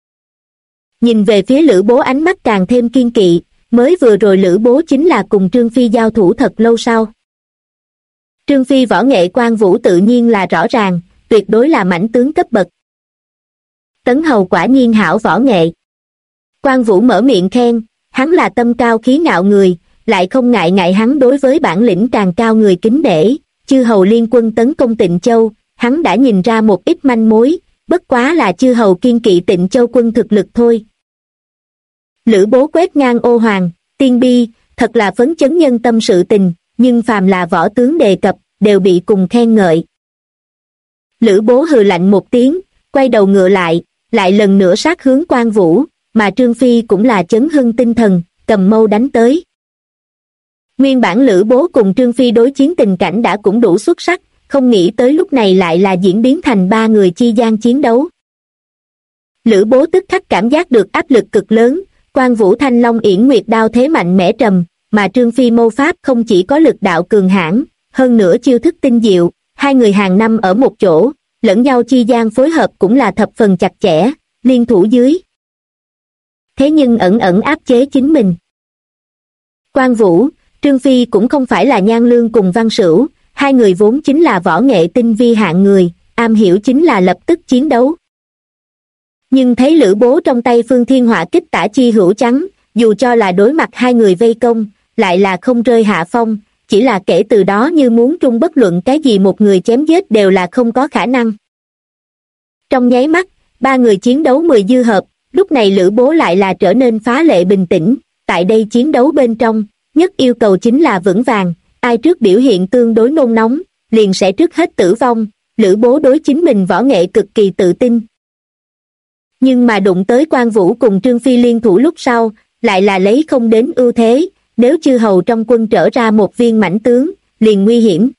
Nhìn về phía Lữ Bố ánh mắt càng thêm kiên kỵ, mới vừa rồi Lữ Bố chính là cùng Trương Phi giao thủ thật lâu sau. Trương Phi võ nghệ Quan Vũ tự nhiên là rõ ràng, tuyệt đối là mãnh tướng cấp bậc. Tấn Hầu quả nhiên hảo võ nghệ. Quan Vũ mở miệng khen, hắn là tâm cao khí ngạo người, lại không ngại ngại hắn đối với bản lĩnh càng cao người kính nể. Chư hầu liên quân tấn công Tịnh Châu, hắn đã nhìn ra một ít manh mối, bất quá là chư hầu kiên kỵ Tịnh Châu quân thực lực thôi. Lữ Bố quét ngang ô hoàng, tiên bi, thật là phấn chấn nhân tâm sự tình, nhưng phàm là võ tướng đề cập, đều bị cùng khen ngợi. Lữ Bố hừ lạnh một tiếng, quay đầu ngựa lại lần nữa sát hướng Quan Vũ, mà Trương Phi cũng là chấn hưng tinh thần, cầm mâu đánh tới. Nguyên bản Lữ Bố cùng Trương Phi đối chiến tình cảnh đã cũng đủ xuất sắc, không nghĩ tới lúc này lại là diễn biến thành ba người chi gian chiến đấu. Lữ Bố tức khắc cảm giác được áp lực cực lớn, Quan Vũ Thanh Long Yển Nguyệt đao thế mạnh mẽ trầm, mà Trương Phi mâu pháp không chỉ có lực đạo cường hãn, hơn nữa chiêu thức tinh diệu, hai người hàng năm ở một chỗ, lẫn nhau chi gian phối hợp cũng là thập phần chặt chẽ, liên thủ dưới. Thế nhưng ẩn ẩn áp chế chính mình. Quan Vũ, Trương Phi cũng không phải là Nhan Lương cùng Văn Sửu, hai người vốn chính là võ nghệ tinh vi hạng người, am hiểu chính là lập tức chiến đấu. Nhưng thấy Lữ Bố trong tay Phương Thiên Hỏa kích tả chi hữu chắn, dù cho là đối mặt hai người vây công, lại là không rơi hạ phong, chỉ là kể từ đó như muốn trung bất luận cái gì một người chém giết đều là không có khả năng. Trong nháy mắt, ba người chiến đấu 10 dư hợp, lúc này Lữ Bố lại là trở nên phá lệ bình tĩnh, tại đây chiến đấu bên trong, nhất yêu cầu chính là vững vàng, ai trước biểu hiện tương đối nôn nóng, liền sẽ trước hết tử vong, Lữ Bố đối chính mình võ nghệ cực kỳ tự tin. Nhưng mà đụng tới Quan Vũ cùng Trương Phi liên thủ lúc sau, lại là lấy không đến ưu thế, nếu chư hầu trong quân trở ra một viên mãnh tướng, liền nguy hiểm.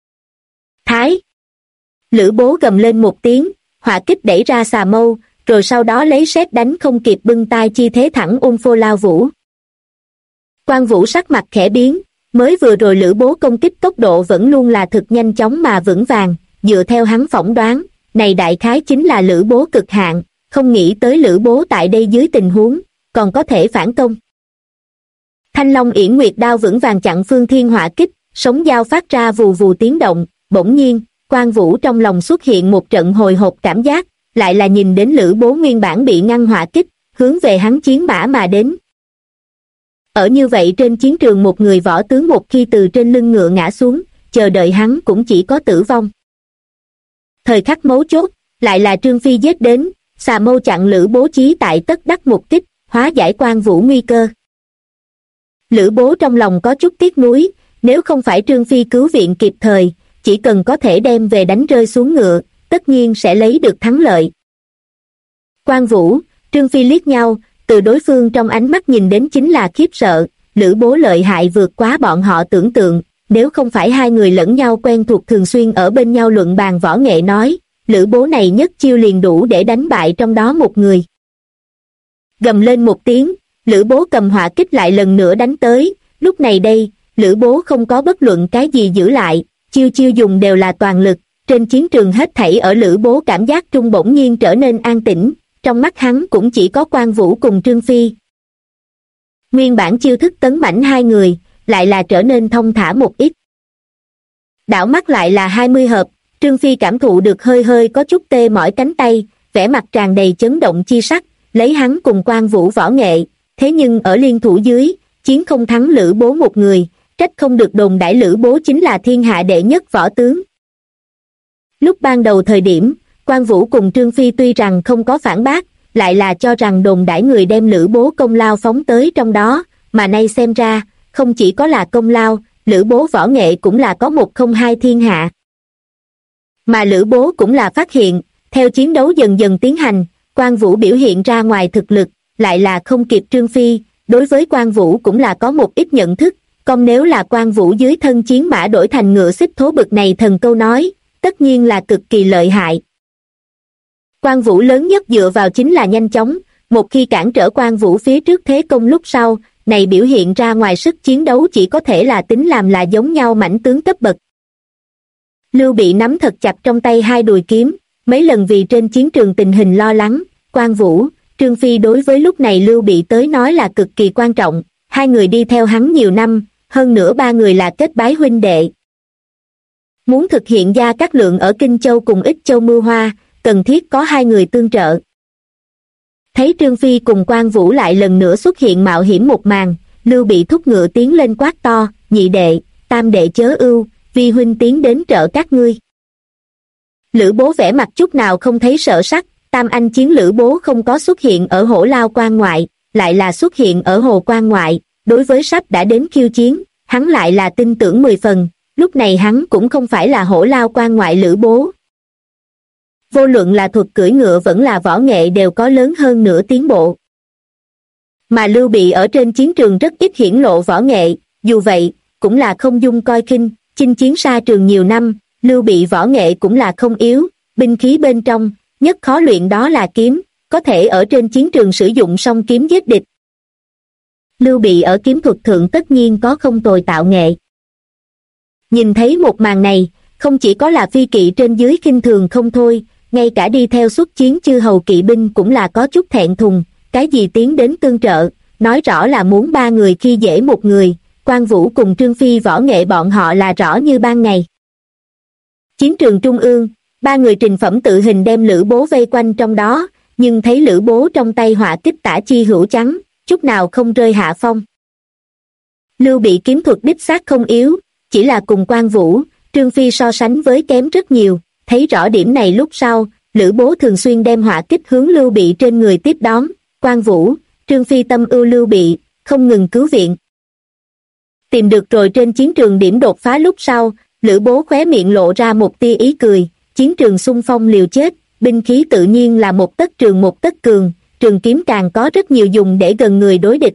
Thái! Lữ Bố gầm lên một tiếng, hỏa kích đẩy ra xà mâu, rồi sau đó lấy sét đánh không kịp bưng tay chi thế thẳng phô lao Vũ. Quan Vũ sắc mặt khẽ biến, mới vừa rồi Lữ Bố công kích tốc độ vẫn luôn là thực nhanh chóng mà vững vàng, dựa theo hắn phỏng đoán, này đại khái chính là Lữ Bố cực hạn, không nghĩ tới Lữ Bố tại đây dưới tình huống, còn có thể phản công. Thanh Long Yển Nguyệt đao vững vàng chặn Phương Thiên Hỏa kích, sóng dao phát ra vù vù tiếng động, bỗng nhiên, Quan Vũ trong lòng xuất hiện một trận hồi hộp cảm giác, lại là nhìn đến Lữ Bố nguyên bản bị ngăn hỏa kích, hướng về hắn chiến mã mà đến. Ở như vậy trên chiến trường một người võ tướng một khi từ trên lưng ngựa ngã xuống, chờ đợi hắn cũng chỉ có tử vong. Thời khắc mấu chốt, lại là Trương Phi giết đến, xà mâu chặn Lữ Bố chí tại tất đắc một kích, hóa giải Quan Vũ nguy cơ. Lữ Bố trong lòng có chút tiếc nuối, nếu không phải Trương Phi cứu viện kịp thời, chỉ cần có thể đem về đánh rơi xuống ngựa, tất nhiên sẽ lấy được thắng lợi. Quan Vũ, Trương Phi liếc nhau, từ đối phương trong ánh mắt nhìn đến chính là khiếp sợ, Lữ Bố lợi hại vượt quá bọn họ tưởng tượng, nếu không phải hai người lẫn nhau quen thuộc thường xuyên ở bên nhau luận bàn võ nghệ nói, Lữ Bố này nhất chiêu liền đủ để đánh bại trong đó một người. Gầm lên một tiếng, Lữ Bố cầm hỏa kích lại lần nữa đánh tới, lúc này đây, Lữ Bố không có bất luận cái gì giữ lại, chiêu chiêu dùng đều là toàn lực, trên chiến trường hết thảy ở Lữ Bố cảm giác trung bỗng nhiên trở nên an tĩnh, trong mắt hắn cũng chỉ có Quan Vũ cùng Trương Phi. Nguyên bản chiêu thức tấn mãnh hai người, lại là trở nên thông thả một ít. Đảo mắt lại là 20 hợp, Trương Phi cảm thụ được hơi hơi có chút tê mỏi cánh tay, vẻ mặt tràn đầy chấn động chi sắc, lấy hắn cùng Quan Vũ võ nghệ, thế nhưng ở liên thủ dưới, chiến không thắng Lữ Bố một người, trách không được đồn đãi Lữ Bố chính là thiên hạ đệ nhất võ tướng. Lúc ban đầu thời điểm, Quan Vũ cùng Trương Phi tuy rằng không có phản bác, lại là cho rằng đồn đãi người đem Lữ Bố công lao phóng tới trong đó, mà nay xem ra, không chỉ có là công lao, Lữ Bố võ nghệ cũng là có một không hai thiên hạ. Mà Lữ Bố cũng là phát hiện, theo chiến đấu dần dần tiến hành, Quan Vũ biểu hiện ra ngoài thực lực, lại là không kịp Trương Phi, đối với Quan Vũ cũng là có một ít nhận thức, còn nếu là Quan Vũ dưới thân chiến mã đổi thành ngựa xích thố bực này thần câu nói, tất nhiên là cực kỳ lợi hại. Quan Vũ lớn nhất dựa vào chính là nhanh chóng, một khi cản trở Quan Vũ phía trước thế công lúc sau, này biểu hiện ra ngoài sức chiến đấu chỉ có thể là tính làm là giống nhau mãnh tướng cấp bậc. Lưu Bị nắm thật chặt trong tay hai đùi kiếm, mấy lần vì trên chiến trường tình hình lo lắng, Quan Vũ, Trương Phi đối với lúc này Lưu Bị tới nói là cực kỳ quan trọng, hai người đi theo hắn nhiều năm, hơn nữa ba người là kết bái huynh đệ. Muốn thực hiện Gia Cát Lượng ở Kinh Châu cùng Ích Châu mưu hoa, cần thiết có hai người tương trợ. Thấy Trương Phi cùng Quan Vũ lại lần nữa xuất hiện mạo hiểm một màn, Lưu Bị thúc ngựa tiến lên quát to, nhị đệ, tam đệ chớ ưu, vi huynh tiến đến trợ các ngươi. Lữ Bố vẻ mặt chút nào không thấy sợ sắc, tam anh chiến Lữ Bố không có xuất hiện ở Hổ Lao quan ngoại, lại là xuất hiện ở Hồ quan ngoại, đối với sắp đã đến khiêu chiến, hắn lại là tin tưởng 10 phần, lúc này hắn cũng không phải là Hổ Lao quan ngoại Lữ Bố. Vô luận là thuật cưỡi ngựa vẫn là võ nghệ đều có lớn hơn nửa tiến bộ. Mà Lưu Bị ở trên chiến trường rất ít hiển lộ võ nghệ, dù vậy, cũng là không dung coi khinh, chinh chiến xa trường nhiều năm, Lưu Bị võ nghệ cũng là không yếu, binh khí bên trong, nhất khó luyện đó là kiếm, có thể ở trên chiến trường sử dụng song kiếm giết địch. Lưu Bị ở kiếm thuật thượng tất nhiên có không tồi tạo nghệ. Nhìn thấy một màn này, không chỉ có là phi kỵ trên dưới khinh thường không thôi, ngay cả đi theo xuất chiến chư hầu kỵ binh cũng là có chút thẹn thùng, cái gì tiến đến tương trợ, nói rõ là muốn ba người khi dễ một người, Quan Vũ cùng Trương Phi võ nghệ bọn họ là rõ như ban ngày. Chiến trường trung ương, ba người trình phẩm tự hình đem Lữ Bố vây quanh trong đó, nhưng thấy Lữ Bố trong tay hỏa kích tả chi hữu trắng, chút nào không rơi hạ phong. Lưu Bị kiếm thuật đích xác không yếu, chỉ là cùng Quan Vũ, Trương Phi so sánh với kém rất nhiều, thấy rõ điểm này lúc sau, Lữ Bố thường xuyên đem hỏa kích hướng Lưu Bị trên người tiếp đón, Quan Vũ, Trương Phi tâm ưu Lưu Bị, không ngừng cứu viện. Tìm được rồi trên chiến trường điểm đột phá lúc sau, Lữ Bố khóe miệng lộ ra một tia ý cười, chiến trường xung phong liều chết, binh khí tự nhiên là một tấc trường một tấc cường, trường kiếm càng có rất nhiều dùng để gần người đối địch.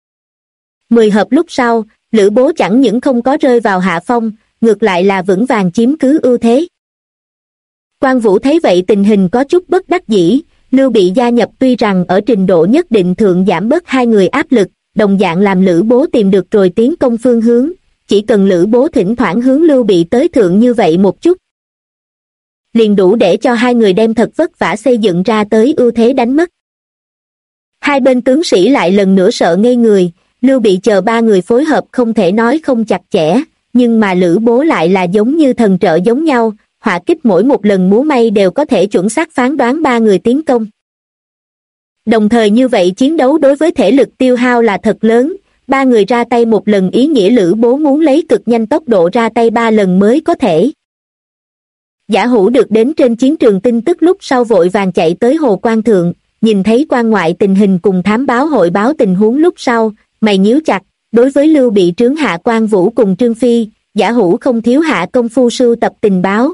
10 hợp lúc sau, Lữ Bố chẳng những không có rơi vào hạ phong, ngược lại là vững vàng chiếm cứ ưu thế. Quan Vũ thấy vậy tình hình có chút bất đắc dĩ, Lưu Bị gia nhập tuy rằng ở trình độ nhất định thượng giảm bớt hai người áp lực, đồng dạng làm Lữ Bố tìm được rồi tiến công phương hướng, chỉ cần Lữ Bố thỉnh thoảng hướng Lưu Bị tới thượng như vậy một chút, liền đủ để cho hai người đem thật vất vả xây dựng ra tới ưu thế đánh mất. Hai bên tướng sĩ lại lần nữa sợ ngây người, Lưu Bị chờ ba người phối hợp không thể nói không chặt chẽ, nhưng mà Lữ Bố lại là giống như thần trợ giống nhau, hỏa kích mỗi một lần múa may đều có thể chuẩn xác phán đoán ba người tiến công. Đồng thời như vậy chiến đấu đối với thể lực tiêu hao là thật lớn, ba người ra tay một lần ý nghĩa Lữ Bố muốn lấy cực nhanh tốc độ ra tay 3 lần mới có thể. Giả Hữu được đến trên chiến trường tin tức lúc sau vội vàng chạy tới Hồ Quan Thượng, nhìn thấy quan ngoại tình hình cùng thám báo hội báo tình huống lúc sau, mày nhíu chặt, đối với Lưu Bị trướng hạ Quan Vũ cùng Trương Phi, giả hữu không thiếu hạ công phu sưu tập tình báo.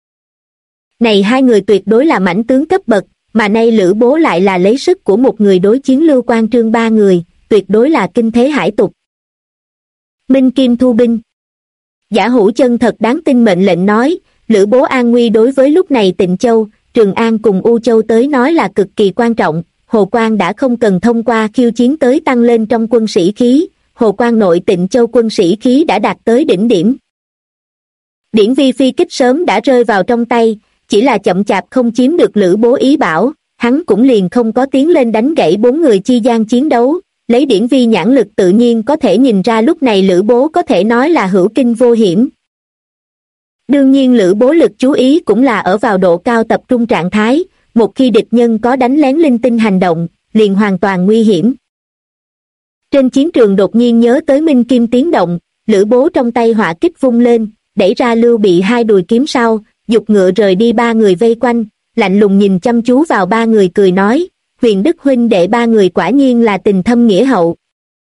Này hai người tuyệt đối là mãnh tướng cấp bậc, mà nay Lữ Bố lại là lấy sức của một người đối chiến Lưu Quan Trương ba người, tuyệt đối là kinh thế hải tục. Minh Kim thu binh. Giả hữu chân thật đáng tin mệnh lệnh nói, Lữ Bố an nguy đối với lúc này Tịnh Châu, Trường An cùng U Châu tới nói là cực kỳ quan trọng. Hồ Quang đã không cần thông qua khiêu chiến tới tăng lên trong quân sĩ khí, Hồ Quang nội Tịnh Châu quân sĩ khí đã đạt tới đỉnh điểm. Điển Vi phi kích sớm đã rơi vào trong tay, chỉ là chậm chạp không chiếm được Lữ Bố ý bảo, hắn cũng liền không có tiến lên đánh gãy bốn người chi gian chiến đấu. Lấy Điển Vi nhãn lực tự nhiên có thể nhìn ra lúc này Lữ Bố có thể nói là hữu kinh vô hiểm. Đương nhiên Lữ Bố lực chú ý cũng là ở vào độ cao tập trung trạng thái, một khi địch nhân có đánh lén linh tinh hành động, liền hoàn toàn nguy hiểm. Trên chiến trường đột nhiên nhớ tới Minh Kim tiếng động, Lữ Bố trong tay hỏa kích vung lên, đẩy ra Lưu Bị hai đùi kiếm sau, giục ngựa rời đi ba người vây quanh, lạnh lùng nhìn chăm chú vào ba người cười nói, Huyền Đức huynh đệ ba người quả nhiên là tình thâm nghĩa hậu.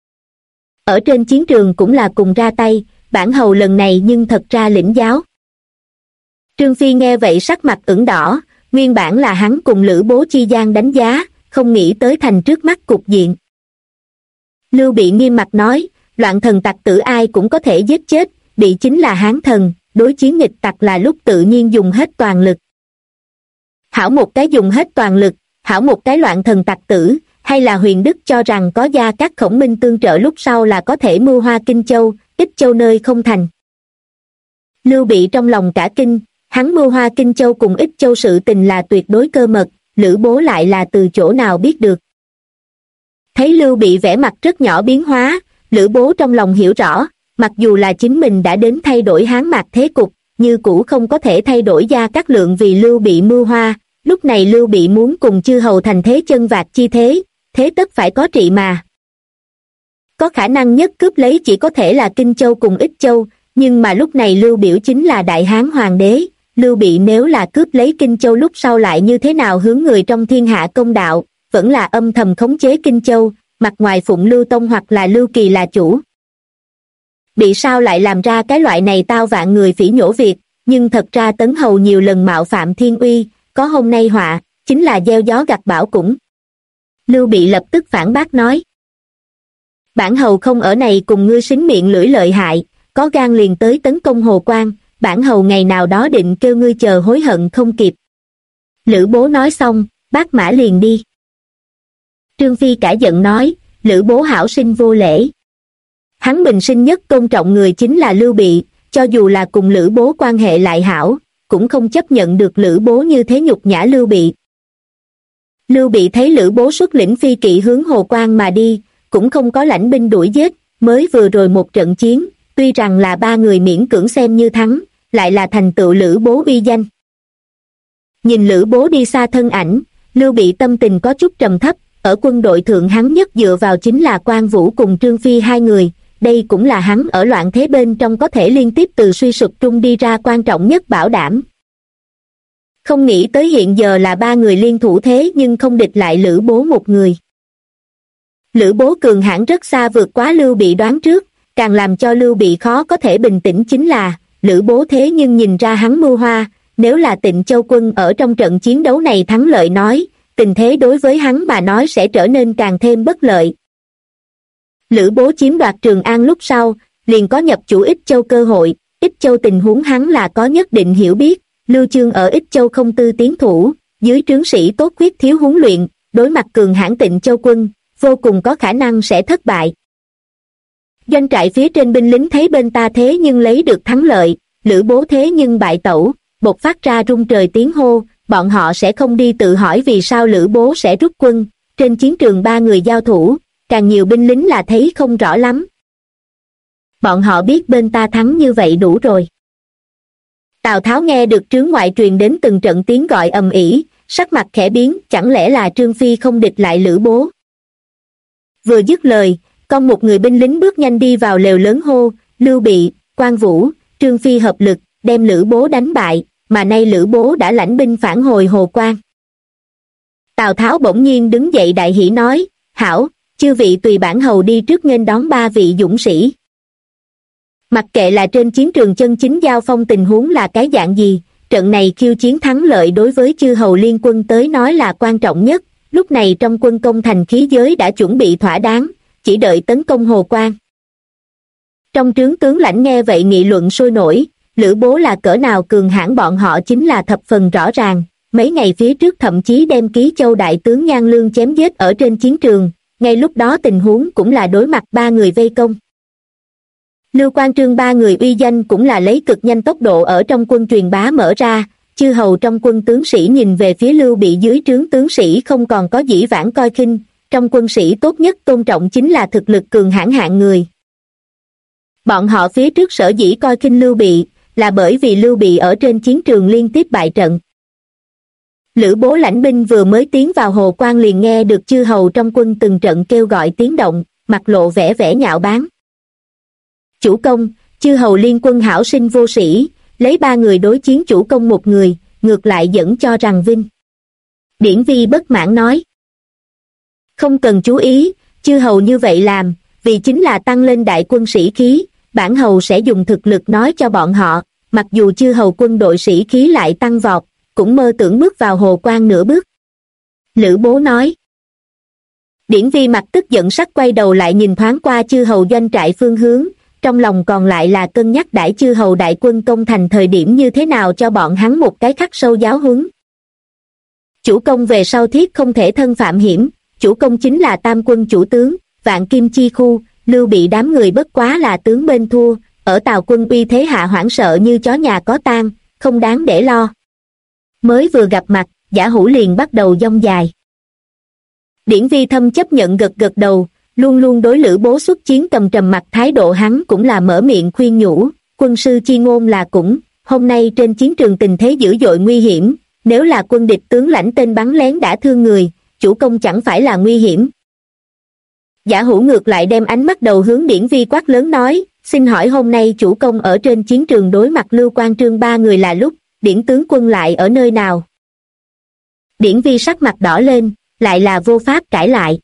Ở trên chiến trường cũng là cùng ra tay, bản hầu lần này nhưng thật ra lĩnh giáo. Trương Phi nghe vậy sắc mặt ửng đỏ, nguyên bản là hắn cùng Lữ Bố chi gian đánh giá, không nghĩ tới thành trước mắt cục diện. Lưu Bị nghiêm mặt nói, loạn thần tặc tử ai cũng có thể giết chết, Bị chính là Hán thần, đối chiến nghịch tặc là lúc tự nhiên dùng hết toàn lực. Hảo một cái dùng hết toàn lực, hảo một cái loạn thần tặc tử, hay là Huyền Đức cho rằng có Gia Cát Khổng Minh tương trợ lúc sau là có thể mưu hoa Kinh Châu, Ích Châu nơi không thành. Lưu Bị trong lòng cả kinh, hắn mưu hoa Kinh Châu cùng Ích Châu sự tình là tuyệt đối cơ mật, Lữ Bố lại là từ chỗ nào biết được. Thấy Lưu Bị vẻ mặt rất nhỏ biến hóa, Lữ Bố trong lòng hiểu rõ, mặc dù là chính mình đã đến thay đổi Hán Mạc thế cục, như cũ không có thể thay đổi Gia Cát Lượng vì Lưu Bị mưu hoa, lúc này Lưu Bị muốn cùng chư hầu thành thế chân vạc chi thế, thế tất phải có trị mà. Có khả năng nhất cướp lấy chỉ có thể là Kinh Châu cùng Ích Châu, nhưng mà lúc này Lưu Biểu chính là Đại Hán Hoàng đế, Lưu Bị nếu là cướp lấy Kinh Châu lúc sau lại như thế nào hướng người trong thiên hạ công đạo, vẫn là âm thầm khống chế Kinh Châu, mặt ngoài phụng Lưu Tông hoặc là Lưu Kỳ là chủ. Bị sao lại làm ra cái loại này tao vạn người phỉ nhổ việc, nhưng thật ra Tấn Hầu nhiều lần mạo phạm thiên uy, có hôm nay họa, chính là gieo gió gặt bão cũng. Lưu Bị lập tức phản bác nói. Bản hầu không ở này cùng ngươi xính miệng lưỡi lợi hại, có gan liền tới tấn công Hồ Quang, bản hầu ngày nào đó định kêu ngươi chờ hối hận không kịp. Lữ Bố nói xong, bác mã liền đi. Trương Phi cả giận nói, Lữ Bố hảo sinh vô lễ. Hắn bình sinh nhất tôn trọng người chính là Lưu Bị, cho dù là cùng Lữ Bố quan hệ lại hảo, cũng không chấp nhận được Lữ Bố như thế nhục nhã Lưu Bị. Lưu Bị thấy Lữ Bố xuất lĩnh phi kỵ hướng Hồ Quang mà đi, cũng không có lãnh binh đuổi giết, mới vừa rồi một trận chiến, tuy rằng là ba người miễn cưỡng xem như thắng, lại là thành tựu Lữ Bố uy danh. Nhìn Lữ Bố đi xa thân ảnh, Lưu Bị tâm tình có chút trầm thấp, ở quân đội thượng hắn nhất dựa vào chính là Quan Vũ cùng Trương Phi hai người, đây cũng là hắn ở loạn thế bên trong có thể liên tiếp từ suy sụp trung đi ra quan trọng nhất bảo đảm. Không nghĩ tới hiện giờ là ba người liên thủ thế nhưng không địch lại Lữ Bố một người. Lữ Bố cường hãn rất xa vượt quá Lưu Bị đoán trước, càng làm cho Lưu Bị khó có thể bình tĩnh chính là, Lữ Bố thế nhưng nhìn ra hắn mưu hoa, nếu là Tịnh Châu quân ở trong trận chiến đấu này thắng lợi nói, tình thế đối với hắn mà nói sẽ trở nên càng thêm bất lợi. Lữ Bố chiếm đoạt Trường An lúc sau, liền có nhập chủ Ích Châu cơ hội, Ích Châu tình huống hắn là có nhất định hiểu biết, Lưu Chương ở Ích Châu không tư tiến thủ, dưới trướng sĩ tốt khuyết thiếu huấn luyện, đối mặt cường hãn Tịnh Châu quân, vô cùng có khả năng sẽ thất bại. Doanh trại phía trên binh lính thấy bên ta thế nhưng lấy được thắng lợi, Lữ Bố thế nhưng bại tẩu, bộc phát ra rung trời tiếng hô, bọn họ sẽ không đi tự hỏi vì sao Lữ Bố sẽ rút quân, trên chiến trường ba người giao thủ, càng nhiều binh lính là thấy không rõ lắm. Bọn họ biết bên ta thắng như vậy đủ rồi. Tào Tháo nghe được trướng ngoại truyền đến từng trận tiếng gọi ầm ĩ, sắc mặt khẽ biến, chẳng lẽ là Trương Phi không địch lại Lữ Bố. Vừa dứt lời, con một người binh lính bước nhanh đi vào lều lớn hô, Lưu Bị, Quan Vũ, Trương Phi hợp lực, đem Lữ Bố đánh bại, mà nay Lữ Bố đã lãnh binh phản hồi Hồ Quang. Tào Tháo bỗng nhiên đứng dậy đại hỉ nói, hảo, chư vị tùy bản hầu đi trước nghênh đón ba vị dũng sĩ. Mặc kệ là trên chiến trường chân chính giao phong tình huống là cái dạng gì, trận này khiêu chiến thắng lợi đối với chư hầu liên quân tới nói là quan trọng nhất. Lúc này trong quân công thành khí giới đã chuẩn bị thỏa đáng, chỉ đợi tấn công Hồ Quan. Trong trướng tướng lãnh nghe vậy nghị luận sôi nổi, Lữ Bố là cỡ nào cường hãn bọn họ chính là thập phần rõ ràng. Mấy ngày phía trước thậm chí đem Ký Châu đại tướng Nhan Lương chém giết ở trên chiến trường, ngay lúc đó tình huống cũng là đối mặt ba người vây công. Lưu Quan Trương ba người uy danh cũng là lấy cực nhanh tốc độ ở trong quân truyền bá mở ra, chư hầu trong quân tướng sĩ nhìn về phía Lưu Bị dưới trướng tướng sĩ không còn có dĩ vãng coi khinh, trong quân sĩ tốt nhất tôn trọng chính là thực lực cường hãn hạng người. Bọn họ phía trước sở dĩ coi khinh Lưu Bị, là bởi vì Lưu Bị ở trên chiến trường liên tiếp bại trận. Lữ Bố lãnh binh vừa mới tiến vào Hồ Quan liền nghe được chư hầu trong quân từng trận kêu gọi tiếng động, mặt lộ vẻ vẻ nhạo báng. Chủ công, chư hầu liên quân hảo sinh vô sĩ, lấy ba người đối chiến chủ công một người, ngược lại dẫn cho rằng vinh. Điển Vi bất mãn nói. Không cần chú ý, chư hầu như vậy làm, vì chính là tăng lên đại quân sĩ khí, bản hầu sẽ dùng thực lực nói cho bọn họ, mặc dù chư hầu quân đội sĩ khí lại tăng vọt, cũng mơ tưởng bước vào Hồ Quan nửa bước. Lữ Bố nói. Điển Vi mặt tức giận sắc quay đầu lại nhìn thoáng qua chư hầu doanh trại phương hướng, trong lòng còn lại là cân nhắc đãi chư hầu đại quân công thành thời điểm như thế nào cho bọn hắn một cái khắc sâu giáo huấn. Chủ công về sau thiết không thể thân phạm hiểm, chủ công chính là tam quân chủ tướng, vạn kim chi khu, Lưu Bị đám người bất quá là tướng bên thua, ở Tào quân uy thế hạ hoảng sợ như chó nhà có tang, không đáng để lo. Mới vừa gặp mặt, Giả Hữu liền bắt đầu dông dài. Điển Vi thâm chấp nhận gật gật đầu, luôn luôn đối Lữ Bố xuất chiến cầm trầm mặt thái độ hắn cũng là mở miệng khuyên nhủ, quân sư chi ngôn là cũng, hôm nay trên chiến trường tình thế dữ dội nguy hiểm, nếu là quân địch tướng lãnh tên bắn lén đã thương người, chủ công chẳng phải là nguy hiểm. Giả Hữu ngược lại đem ánh mắt đầu hướng Điển Vi quát lớn nói, xin hỏi hôm nay chủ công ở trên chiến trường đối mặt Lưu Quan Trương ba người là lúc, Điển tướng quân lại ở nơi nào? Điển Vi sắc mặt đỏ lên, lại là vô pháp cãi lại.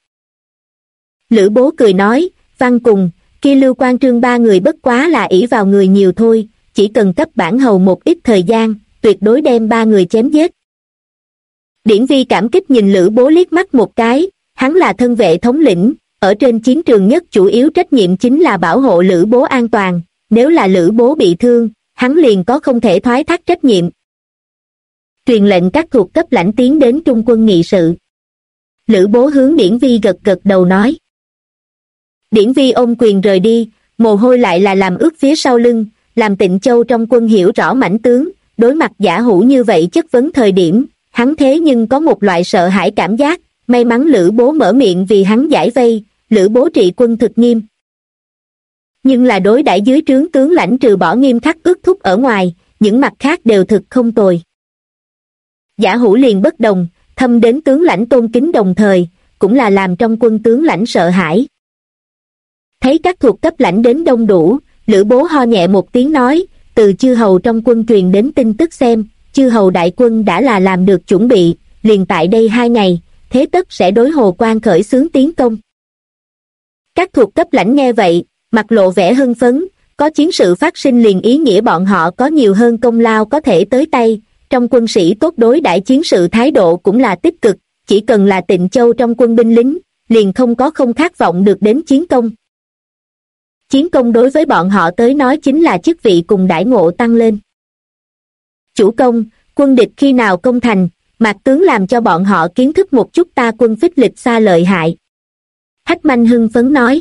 Lữ Bố cười nói, văn cùng, kia Lưu Quan Trương ba người bất quá là ỷ vào người nhiều thôi, chỉ cần cấp bản hầu một ít thời gian, tuyệt đối đem ba người chém giết. Điển Vi cảm kích nhìn Lữ Bố liếc mắt một cái, hắn là thân vệ thống lĩnh, ở trên chiến trường nhất chủ yếu trách nhiệm chính là bảo hộ Lữ Bố an toàn, nếu là Lữ Bố bị thương, hắn liền có không thể thoái thác trách nhiệm. Truyền lệnh các thuộc cấp lãnh tiến đến trung quân nghị sự. Lữ Bố hướng Điển Vi gật gật đầu nói. Điển Vi ôm quyền rời đi, mồ hôi lại là làm ướt phía sau lưng, làm Tịnh Châu trong quân hiểu rõ mãnh tướng, đối mặt Giả Hữu như vậy chất vấn thời điểm, hắn thế nhưng có một loại sợ hãi cảm giác, may mắn Lữ Bố mở miệng vì hắn giải vây, Lữ Bố trị quân thực nghiêm. Nhưng là đối đãi dưới trướng tướng lãnh trừ bỏ nghiêm khắc ước thúc ở ngoài, những mặt khác đều thực không tồi. Giả Hữu liền bất đồng, thâm đến tướng lãnh tôn kính đồng thời, cũng là làm trong quân tướng lãnh sợ hãi. Thấy các thuộc cấp lãnh đến đông đủ, Lữ Bố ho nhẹ một tiếng nói, từ chư hầu trong quân truyền đến tin tức xem, chư hầu đại quân đã là làm được chuẩn bị, liền tại đây 2 ngày, thế tất sẽ đối Hồ Quan khởi xướng tiến công. Các thuộc cấp lãnh nghe vậy, mặt lộ vẻ hưng phấn, có chiến sự phát sinh liền ý nghĩa bọn họ có nhiều hơn công lao có thể tới tay, trong quân sĩ tốt đối đãi chiến sự thái độ cũng là tích cực, chỉ cần là Tịnh Châu trong quân binh lính, liền không có không khát vọng được đến chiến công. Chiến công đối với bọn họ tới nói chính là chức vị cùng đãi ngộ tăng lên. Chủ công, quân địch khi nào công thành, Mạc tướng làm cho bọn họ kiến thức một chút ta quân phích lịch xa lợi hại. Hách Manh hưng phấn nói.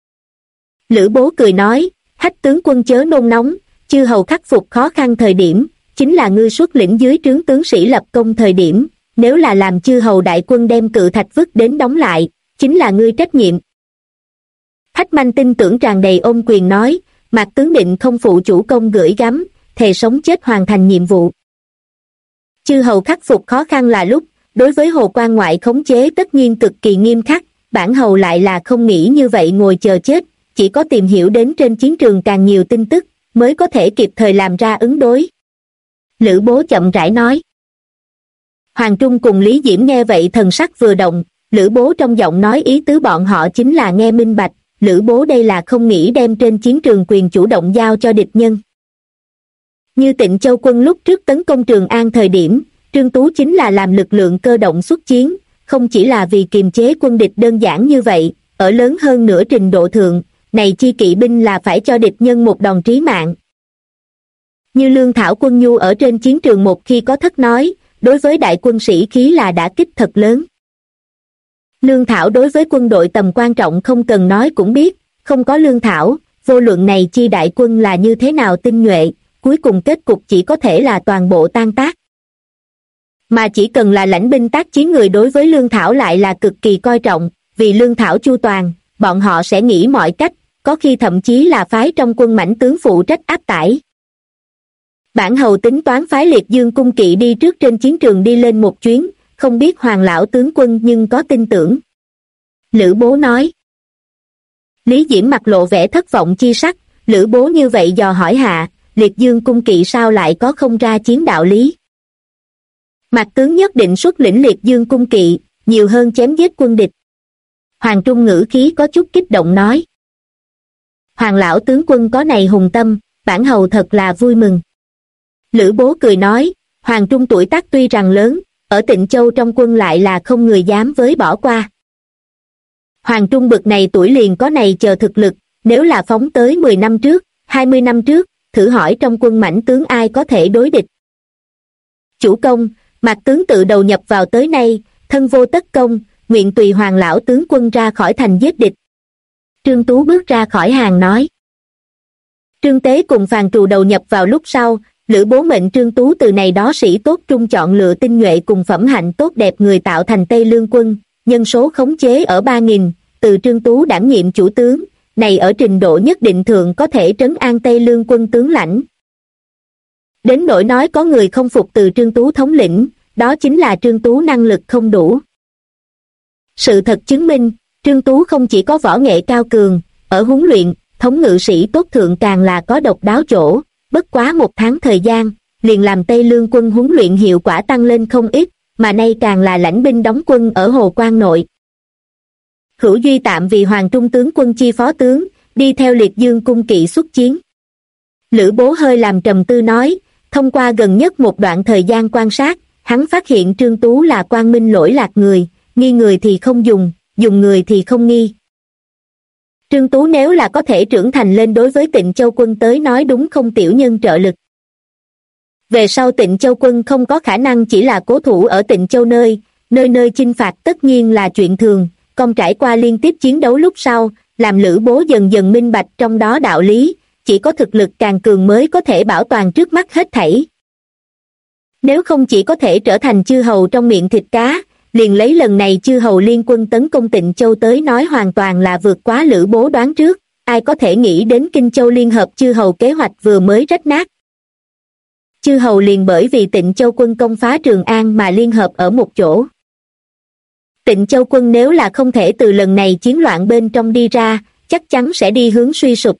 Lữ Bố cười nói, Hách tướng quân chớ nôn nóng, chư hầu khắc phục khó khăn thời điểm, chính là ngươi xuất lĩnh dưới trướng tướng sĩ lập công thời điểm, nếu là làm chư hầu đại quân đem cự thạch vứt đến đóng lại, chính là ngươi trách nhiệm. Hách Manh tin tưởng tràn đầy ôm quyền nói, Mạc tướng định không phụ chủ công gửi gắm, thề sống chết hoàn thành nhiệm vụ. Chư hầu khắc phục khó khăn là lúc, đối với Hồ Quan ngoại khống chế tất nhiên cực kỳ nghiêm khắc, bản hầu lại là không nghĩ như vậy ngồi chờ chết, chỉ có tìm hiểu đến trên chiến trường càng nhiều tin tức, mới có thể kịp thời làm ra ứng đối. Lữ Bố chậm rãi nói. Hoàng Trung cùng Lý Diễm nghe vậy thần sắc vừa động, Lữ Bố trong giọng nói ý tứ bọn họ chính là nghe minh bạch, Lữ Bố đây là không nghĩ đem trên chiến trường quyền chủ động giao cho địch nhân. Như Tịnh Châu quân lúc trước tấn công Trường An thời điểm, Trương Tú chính là làm lực lượng cơ động xuất chiến, không chỉ là vì kiềm chế quân địch đơn giản như vậy, ở lớn hơn nửa trình độ thượng, này chi kỵ binh là phải cho địch nhân một đòn trí mạng. Như Lương Thảo quân nhu ở trên chiến trường một khi có thất nói, đối với đại quân sĩ khí là đả kích thật lớn. Lương Thảo đối với quân đội tầm quan trọng không cần nói cũng biết, không có Lương Thảo, vô luận này chi đại quân là như thế nào tinh nhuệ, cuối cùng kết cục chỉ có thể là toàn bộ tan tác. Mà chỉ cần là lãnh binh tác chiến người đối với Lương Thảo lại là cực kỳ coi trọng, vì Lương Thảo chu toàn, bọn họ sẽ nghĩ mọi cách, có khi thậm chí là phái trong quân mãnh tướng phụ trách áp tải. Bản hầu tính toán phái Liệt Dương cung kỵ đi trước trên chiến trường đi lên một chuyến, không biết Hoàng lão tướng quân nhưng có tin tưởng. Lữ Bố nói. Lý Diễm mặt lộ vẻ thất vọng chi sắc, Lữ Bố như vậy dò hỏi hạ, Liệt Dương cung kỵ sao lại có không ra chiến đạo lý. Mạc tướng nhất định xuất lĩnh Liệt Dương cung kỵ, nhiều hơn chém giết quân địch. Hoàng Trung ngữ khí có chút kích động nói. Hoàng lão tướng quân có này hùng tâm, bản hầu thật là vui mừng. Lữ Bố cười nói, Hoàng Trung tuổi tác tuy rằng lớn, ở Tịnh Châu trong quân lại là không người dám với bỏ qua. Hoàng Trung bực này tuổi liền có này chờ thực lực, nếu là phóng tới 10 năm trước, 20 năm trước, thử hỏi trong quân mãnh tướng ai có thể đối địch. Chủ công, Mạc tướng tự đầu nhập vào tới nay, thân vô tất công, nguyện tùy Hoàng lão tướng quân ra khỏi thành giết địch. Trương Tú bước ra khỏi hàng nói. Trương Tế cùng Phàn Trù đầu nhập vào lúc sau, Lữ Bố mệnh Trương Tú từ này đó sĩ tốt trung chọn lựa tinh nhuệ cùng phẩm hạnh tốt đẹp người tạo thành Tây Lương quân, nhân số khống chế ở 3.000, từ Trương Tú đảm nhiệm chủ tướng, này ở trình độ nhất định thượng có thể trấn an Tây Lương quân tướng lãnh. Đến nỗi nói có người không phục từ Trương Tú thống lĩnh, đó chính là Trương Tú năng lực không đủ. Sự thật chứng minh, Trương Tú không chỉ có võ nghệ cao cường, ở huấn luyện, thống ngự sĩ tốt thượng càng là có độc đáo chỗ, bất quá 1 tháng thời gian, liền làm Tây Lương quân huấn luyện hiệu quả tăng lên không ít, mà nay càng là lãnh binh đóng quân ở Hồ Quan nội. Hữu Duy tạm vì Hoàng Trung tướng quân chi phó tướng, đi theo Liệt Dương cung kỵ xuất chiến. Lữ Bố hơi làm trầm tư nói, thông qua gần nhất một đoạn thời gian quan sát, hắn phát hiện Trương Tú là quang minh lỗi lạc người, nghi người thì không dùng, dùng người thì không nghi. Trương Tú nếu là có thể trưởng thành lên đối với Tịnh Châu quân tới nói đúng không tiểu nhân trợ lực. Về sau Tịnh Châu quân không có khả năng chỉ là cố thủ ở Tịnh Châu nơi nơi chinh phạt tất nhiên là chuyện thường, còn trải qua liên tiếp chiến đấu lúc sau, làm Lữ Bố dần dần minh bạch trong đó đạo lý, chỉ có thực lực càng cường mới có thể bảo toàn trước mắt hết thảy. Nếu không chỉ có thể trở thành chư hầu trong miệng thịt cá, liền lấy lần này chư hầu liên quân tấn công Tịnh Châu tới nói hoàn toàn là vượt quá Lữ Bố đoán trước, ai có thể nghĩ đến Kinh Châu liên hợp chư hầu kế hoạch vừa mới rách nát. Chư hầu liền bởi vì Tịnh Châu quân công phá Trường An mà liên hợp ở một chỗ. Tịnh Châu quân nếu là không thể từ lần này chiến loạn bên trong đi ra, chắc chắn sẽ đi hướng suy sụp.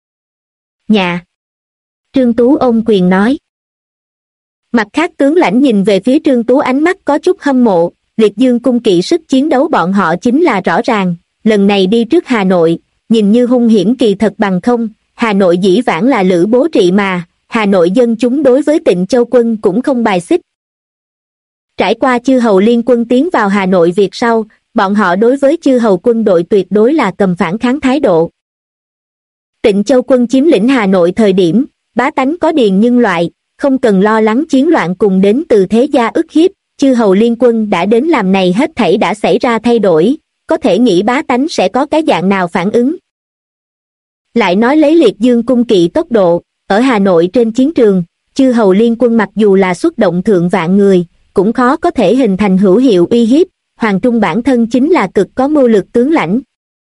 Nhà. Trương Tú ôm quyền nói. Mặt khác tướng lãnh nhìn về phía Trương Tú ánh mắt có chút hâm mộ, Liệt Dương cung kỵ sức chiến đấu bọn họ chính là rõ ràng, lần này đi trước Hà Nội, nhìn như hung hiểm kỳ thật bằng không, Hà Nội dĩ vãng là Lữ Bố trị mà, Hà Nội dân chúng đối với Tịnh Châu quân cũng không bài xích. Trải qua chư hầu liên quân tiến vào Hà Nội việc sau, bọn họ đối với chư hầu quân đội tuyệt đối là cầm phản kháng thái độ. Tịnh Châu quân chiếm lĩnh Hà Nội thời điểm, bá tánh có điền nhân loại, không cần lo lắng chiến loạn cùng đến từ thế gia ức hiếp, chư hầu liên quân đã đến làm này hết thảy đã xảy ra thay đổi, có thể nghĩ bá tánh sẽ có cái dạng nào phản ứng. Lại nói lấy Liệt Dương cung kỵ tốc độ, ở Hà Nội trên chiến trường, chư hầu liên quân mặc dù là xuất động thượng vạn người, cũng khó có thể hình thành hữu hiệu uy hiếp, Hoàng Trung bản thân chính là cực có mưu lược tướng lãnh.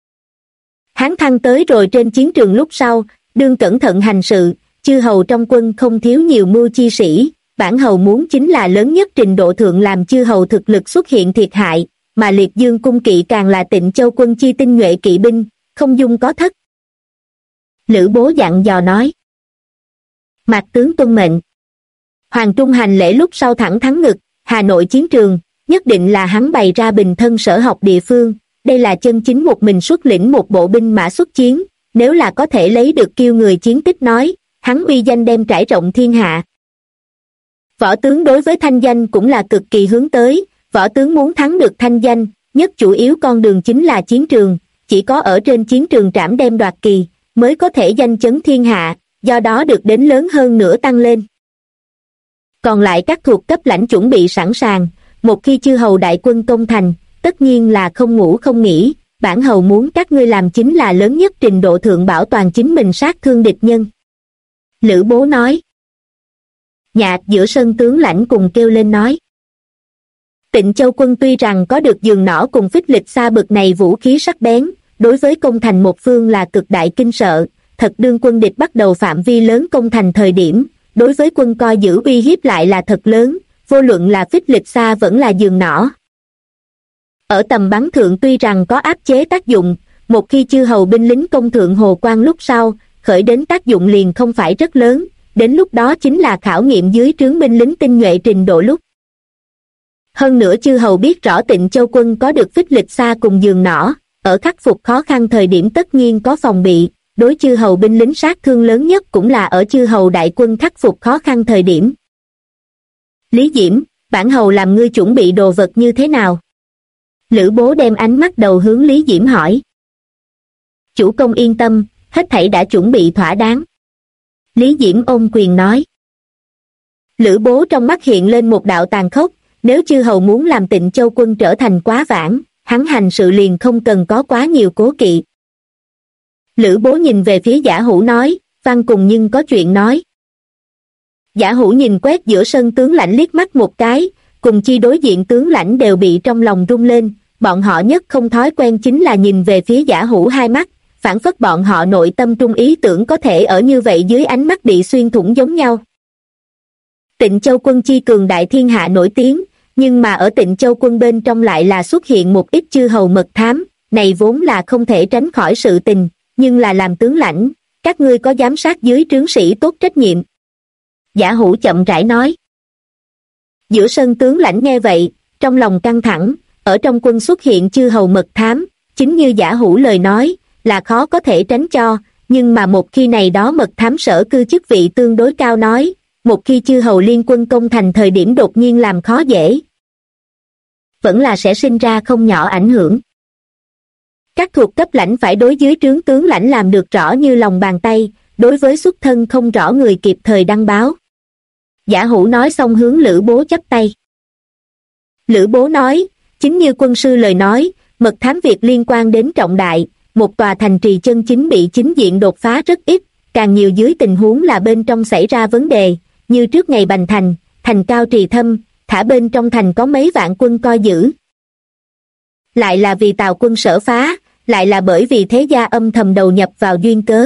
Hắn thăng tới rồi trên chiến trường lúc sau, đương cẩn thận hành sự, chư hầu trong quân không thiếu nhiều mưu chi sĩ, bản hầu muốn chính là lớn nhất trình độ thượng làm chư hầu thực lực xuất hiện thiệt hại, mà Liệt Dương cung kỵ càng là Tịnh Châu quân chi tinh nhuệ kỵ binh, không dung có thất. Lữ Bố dặn dò nói. Mạc tướng tuân mệnh. Hoàng Trung hành lễ lúc sau thẳng thắn ngực, Hà Nội chiến trường, nhất định là hắn bày ra bình thân sở học địa phương, đây là chân chính một mình xuất lĩnh một bộ binh mã xuất chiến, nếu là có thể lấy được kiêu người chiến tích nói, hắn uy danh đem trải rộng thiên hạ. Võ tướng đối với thanh danh cũng là cực kỳ hướng tới, võ tướng muốn thắng được thanh danh, nhất chủ yếu con đường chính là chiến trường, chỉ có ở trên chiến trường trảm đem đoạt kỳ, mới có thể danh chấn thiên hạ, do đó được đến lớn hơn nữa tăng lên. Còn lại các thuộc cấp lãnh chuẩn bị sẵn sàng, một khi chư hầu đại quân công thành, tất nhiên là không ngủ không nghỉ, bản hầu muốn các ngươi làm chính là lớn nhất trình độ thượng bảo toàn chính mình sát thương địch nhân. Lữ Bố nói. Nhạc giữa sân tướng lãnh cùng kêu lên nói. Tịnh Châu quân tuy rằng có được giường nỏ cùng phích lịch xa bực này vũ khí sắc bén, đối với công thành một phương là cực đại kinh sợ, thật đương quân địch bắt đầu phạm vi lớn công thành thời điểm, đối với quân coi giữ uy hiếp lại là thật lớn, vô luận là phích lịch xa vẫn là giường nỏ. Ở tầm bắn thượng tuy rằng có áp chế tác dụng, một khi chư hầu binh lính công thượng Hồ Quan lúc sau, khởi đến tác dụng liền không phải rất lớn, đến lúc đó chính là khảo nghiệm dưới trướng binh lính tinh nhuệ trình độ lúc. Hơn nữa chư hầu biết rõ Tịnh Châu quân có được phích lịch xa cùng giường nỏ, ở khắc phục khó khăn thời điểm tất nhiên có phòng bị, đối chư hầu binh lính sát thương lớn nhất cũng là ở chư hầu đại quân khắc phục khó khăn thời điểm. Lý Diễm, bản hầu làm ngươi chuẩn bị đồ vật như thế nào? Lữ Bố đem ánh mắt đầu hướng Lý Diễm hỏi. Chủ công yên tâm, hết thảy đã chuẩn bị thỏa đáng. Lý Diễm ôm quyền nói. Lữ Bố trong mắt hiện lên một đạo tàn khốc, nếu chư hầu muốn làm Tịnh Châu quân trở thành quá vãng, hắn hành sự liền không cần có quá nhiều cố kỵ. Lữ Bố nhìn về phía Giả Hữu nói, Văn cùng nhưng có chuyện nói. Giả Hữu nhìn quét giữa sân tướng lãnh liếc mắt một cái, cùng chi đối diện tướng lãnh đều bị trong lòng rung lên, bọn họ nhất không thói quen chính là nhìn về phía Giả Hữu hai mắt, phảng phất bọn họ nội tâm trung ý tưởng có thể ở như vậy dưới ánh mắt bị xuyên thủng giống nhau. Tịnh Châu quân chi cường đại thiên hạ nổi tiếng, nhưng mà ở Tịnh Châu quân bên trong lại là xuất hiện một ít chư hầu mật thám, này vốn là không thể tránh khỏi sự tình, nhưng là làm tướng lãnh, các ngươi có giám sát dưới trướng sĩ tốt trách nhiệm. Giả Hữu chậm rãi nói. Giữa sân tướng lãnh nghe vậy, trong lòng căng thẳng, ở trong quân xuất hiện chư hầu mật thám, chính như Giả Hữu lời nói, là khó có thể tránh cho, nhưng mà một khi này đó mật thám sở cư chức vị tương đối cao nói, một khi chư hầu liên quân công thành thời điểm đột nhiên làm khó dễ, vẫn là sẽ sinh ra không nhỏ ảnh hưởng. Các thuộc cấp lãnh phải đối dưới trướng tướng lãnh làm được rõ như lòng bàn tay, đối với xuất thân không rõ người kịp thời đăng báo. Giả Hữu nói xong hướng Lữ Bố chắp tay. Lữ Bố nói, chính như quân sư lời nói, mật thám việc liên quan đến trọng đại, một tòa thành trì chân chính bị chính diện đột phá rất ít, càng nhiều dưới tình huống là bên trong xảy ra vấn đề, như trước ngày bành thành, thành cao trì thâm, thả bên trong thành có mấy vạn quân coi giữ. Lại là vì Tào quân sở phá, lại là bởi vì thế gia âm thầm đầu nhập vào duyên cớ.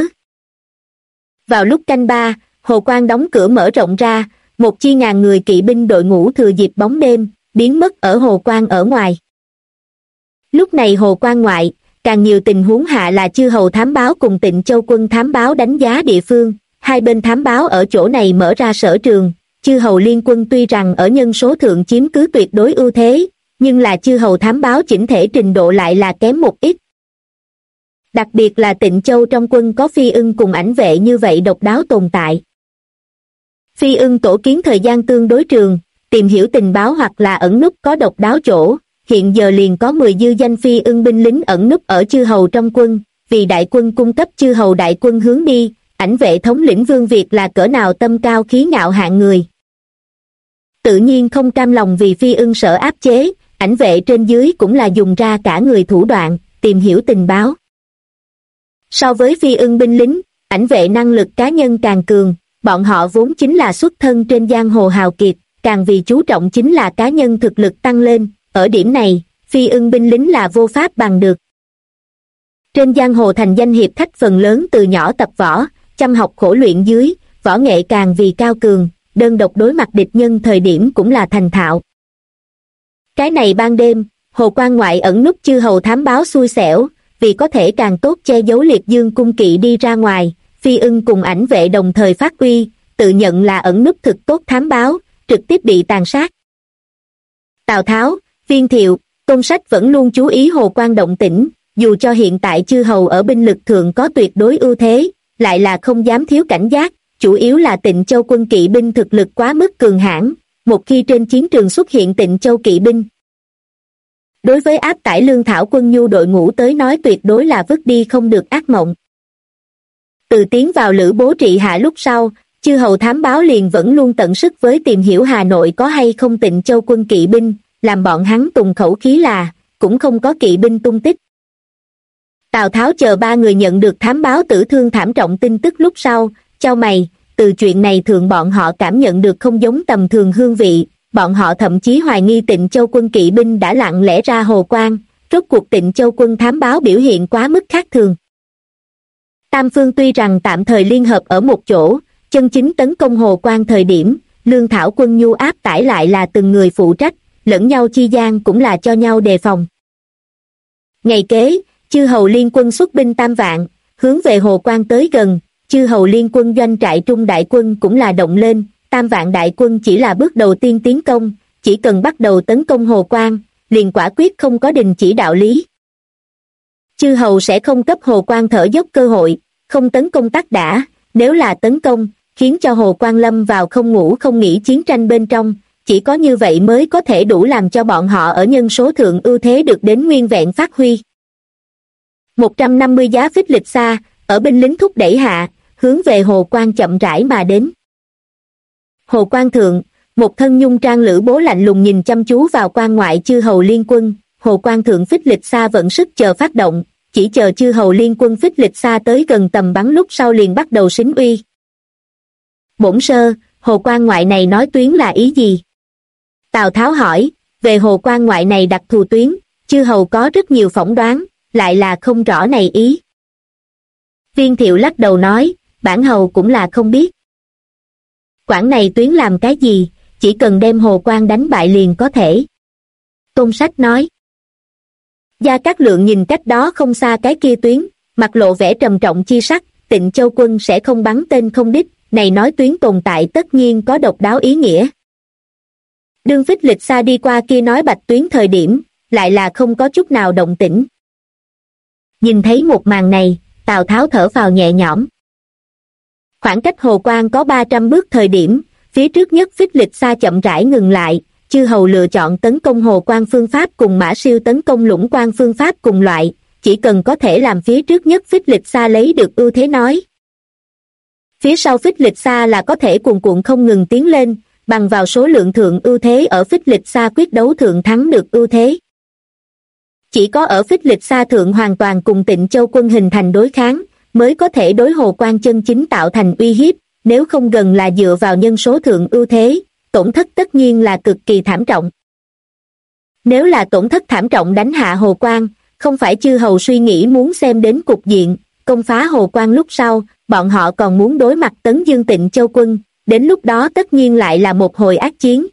Vào lúc canh ba, Hồ Quan đóng cửa mở rộng ra, một chi ngàn người kỵ binh đội ngũ thừa dịp bóng đêm, biến mất ở Hồ Quan ở ngoài. Lúc này Hồ Quan ngoại, càng nhiều tình huống hạ là chư hầu thám báo cùng Tịnh Châu quân thám báo đánh giá địa phương, hai bên thám báo ở chỗ này mở ra sở trường, chư hầu liên quân tuy rằng ở nhân số thượng chiếm cứ tuyệt đối ưu thế, nhưng là chư hầu thám báo chỉnh thể trình độ lại là kém một ít. Đặc biệt là Tịnh Châu trong quân có Phi Ưng cùng Ảnh Vệ như vậy độc đáo tồn tại. Phi Ưng tổ kiến thời gian tương đối trường, tìm hiểu tình báo hoặc là ẩn núp có độc đáo chỗ, hiện giờ liền có 10 dư danh Phi Ưng binh lính ẩn núp ở chư hầu trong quân, vì đại quân cung cấp chư hầu đại quân hướng đi, Ảnh Vệ thống lĩnh Vương Việt là cỡ nào tâm cao khí ngạo hạng người. Tự nhiên không cam lòng vì Phi Ưng sở áp chế, Ảnh Vệ trên dưới cũng là dùng ra cả người thủ đoạn, tìm hiểu tình báo. So với Phi Ưng binh lính, Ảnh Vệ năng lực cá nhân càng cường, bọn họ vốn chính là xuất thân trên giang hồ hào kiệt, càng vì chú trọng chính là cá nhân thực lực tăng lên, ở điểm này, Phi Ưng binh lính là vô pháp bằng được. Trên giang hồ thành danh hiệp khách phần lớn từ nhỏ tập võ, chăm học khổ luyện dưới, võ nghệ càng vì cao cường, đơn độc đối mặt địch nhân thời điểm cũng là thành thạo. Cái này ban đêm, Hồ Quan ngoại ẩn núp chư hầu thám báo xui xẻo, vì có thể càng tốt che giấu Liệt Dương cung kỵ đi ra ngoài, Phi Ưng cùng Ảnh Vệ đồng thời phát uy, tự nhận là ẩn núp thực tốt thám báo, trực tiếp bị tàn sát. Tào Tháo, Viên Thiệu, Tôn Sách vẫn luôn chú ý Hồ Quan động tĩnh, dù cho hiện tại chư hầu ở binh lực thượng có tuyệt đối ưu thế, lại là không dám thiếu cảnh giác, chủ yếu là Tịnh Châu quân kỵ binh thực lực quá mức cường hãn, một khi trên chiến trường xuất hiện Tịnh Châu kỵ binh. Đối với áp tải lương thảo quân nhu đội ngũ tới nói tuyệt đối là vứt đi không được ác mộng. Từ tiến vào Lữ Bố trị hạ lúc sau, chư hầu thám báo liền vẫn luôn tận sức với tìm hiểu Hà Nội có hay không Tịnh Châu quân kỵ binh, làm bọn hắn tùng khẩu khí là, cũng không có kỵ binh tung tích. Tào Tháo chờ ba người nhận được thám báo tử thương thảm trọng tin tức lúc sau, chau mày, từ chuyện này thường bọn họ cảm nhận được không giống tầm thường hương vị, bọn họ thậm chí hoài nghi Tịnh Châu quân kỵ binh đã lặng lẽ ra Hồ Quan, rốt cuộc Tịnh Châu quân thám báo biểu hiện quá mức khác thường. Tam phương tuy rằng tạm thời liên hợp ở một chỗ, chân chính tấn công Hồ Quan thời điểm, lương thảo quân nhu áp tải lại là từng người phụ trách, lẫn nhau chi gian cũng là cho nhau đề phòng. Ngày kế, chư hầu liên quân xuất binh 3 vạn, hướng về Hồ Quan tới gần, chư hầu liên quân doanh trại trung đại quân cũng là động lên, 3 vạn đại quân chỉ là bước đầu tiên tiến công, chỉ cần bắt đầu tấn công Hồ Quan, liền quả quyết không có đình chỉ đạo lý. Chư hầu sẽ không cấp Hồ Quan thở dốc cơ hội, không tấn công tác đã, nếu là tấn công, khiến cho Hồ Quan lâm vào không ngủ không nghỉ chiến tranh bên trong, chỉ có như vậy mới có thể đủ làm cho bọn họ ở nhân số thượng ưu thế được đến nguyên vẹn phát huy. 150 giá phích lịch xa, ở binh lính thúc đẩy hạ, hướng về Hồ Quan chậm rãi mà đến. Hồ Quan thượng, một thân nhung trang Lữ Bố lạnh lùng nhìn chăm chú vào quan ngoại chư hầu liên quân, Hồ Quan thượng phích lịch xa vận sức chờ phát động, chỉ chờ chư hầu liên quân phích lịch xa tới gần tầm bắn lúc sau liền bắt đầu xính uy. Bổn sơ, Hồ Quan ngoại này nói tuyến là ý gì? Tào Tháo hỏi, về Hồ Quan ngoại này đặc thù tuyến, chư hầu có rất nhiều phỏng đoán, lại là không rõ này ý. Viên Thiệu lắc đầu nói, bản hầu cũng là không biết. Quảng này tuyến làm cái gì, chỉ cần đem Hồ Quan đánh bại liền có thể. Tôn Sách nói. Gia Cát Lượng nhìn cách đó không xa cái kia tuyến, mặt lộ vẻ trầm trọng chi sắc, Tịnh Châu quân sẽ không bắn tên không đích, này nói tuyến tồn tại tất nhiên có độc đáo ý nghĩa. Đương phích lịch xa đi qua kia nói bạch tuyến thời điểm, lại là không có chút nào động tĩnh. Nhìn thấy một màn này, Tào Tháo thở phào nhẹ nhõm. Khoảng cách Hồ Quan có 300 bước thời điểm, phía trước nhất phích lịch xa chậm rãi ngừng lại, chư hầu lựa chọn tấn công Hồ Quan phương pháp cùng Mã Siêu tấn công Lũng Quan phương pháp cùng loại, chỉ cần có thể làm phía trước nhất phích lịch xa lấy được ưu thế nói. Phía sau phích lịch xa là có thể cuồn cuộn không ngừng tiến lên, bằng vào số lượng thượng ưu thế ở phích lịch xa quyết đấu thượng thắng được ưu thế. Chỉ có ở phích lịch xa thượng hoàn toàn cùng Tịnh Châu quân hình thành đối kháng, mới có thể đối Hồ Quan chân chính tạo thành uy hiếp, nếu không gần là dựa vào nhân số thượng ưu thế, tổn thất tất nhiên là cực kỳ thảm trọng. Nếu là tổn thất thảm trọng đánh hạ Hồ Quan, không phải chư hầu suy nghĩ muốn xem đến cục diện, công phá Hồ Quan lúc sau, bọn họ còn muốn đối mặt tấn dương Tịnh Châu quân, đến lúc đó tất nhiên lại là một hồi ác chiến.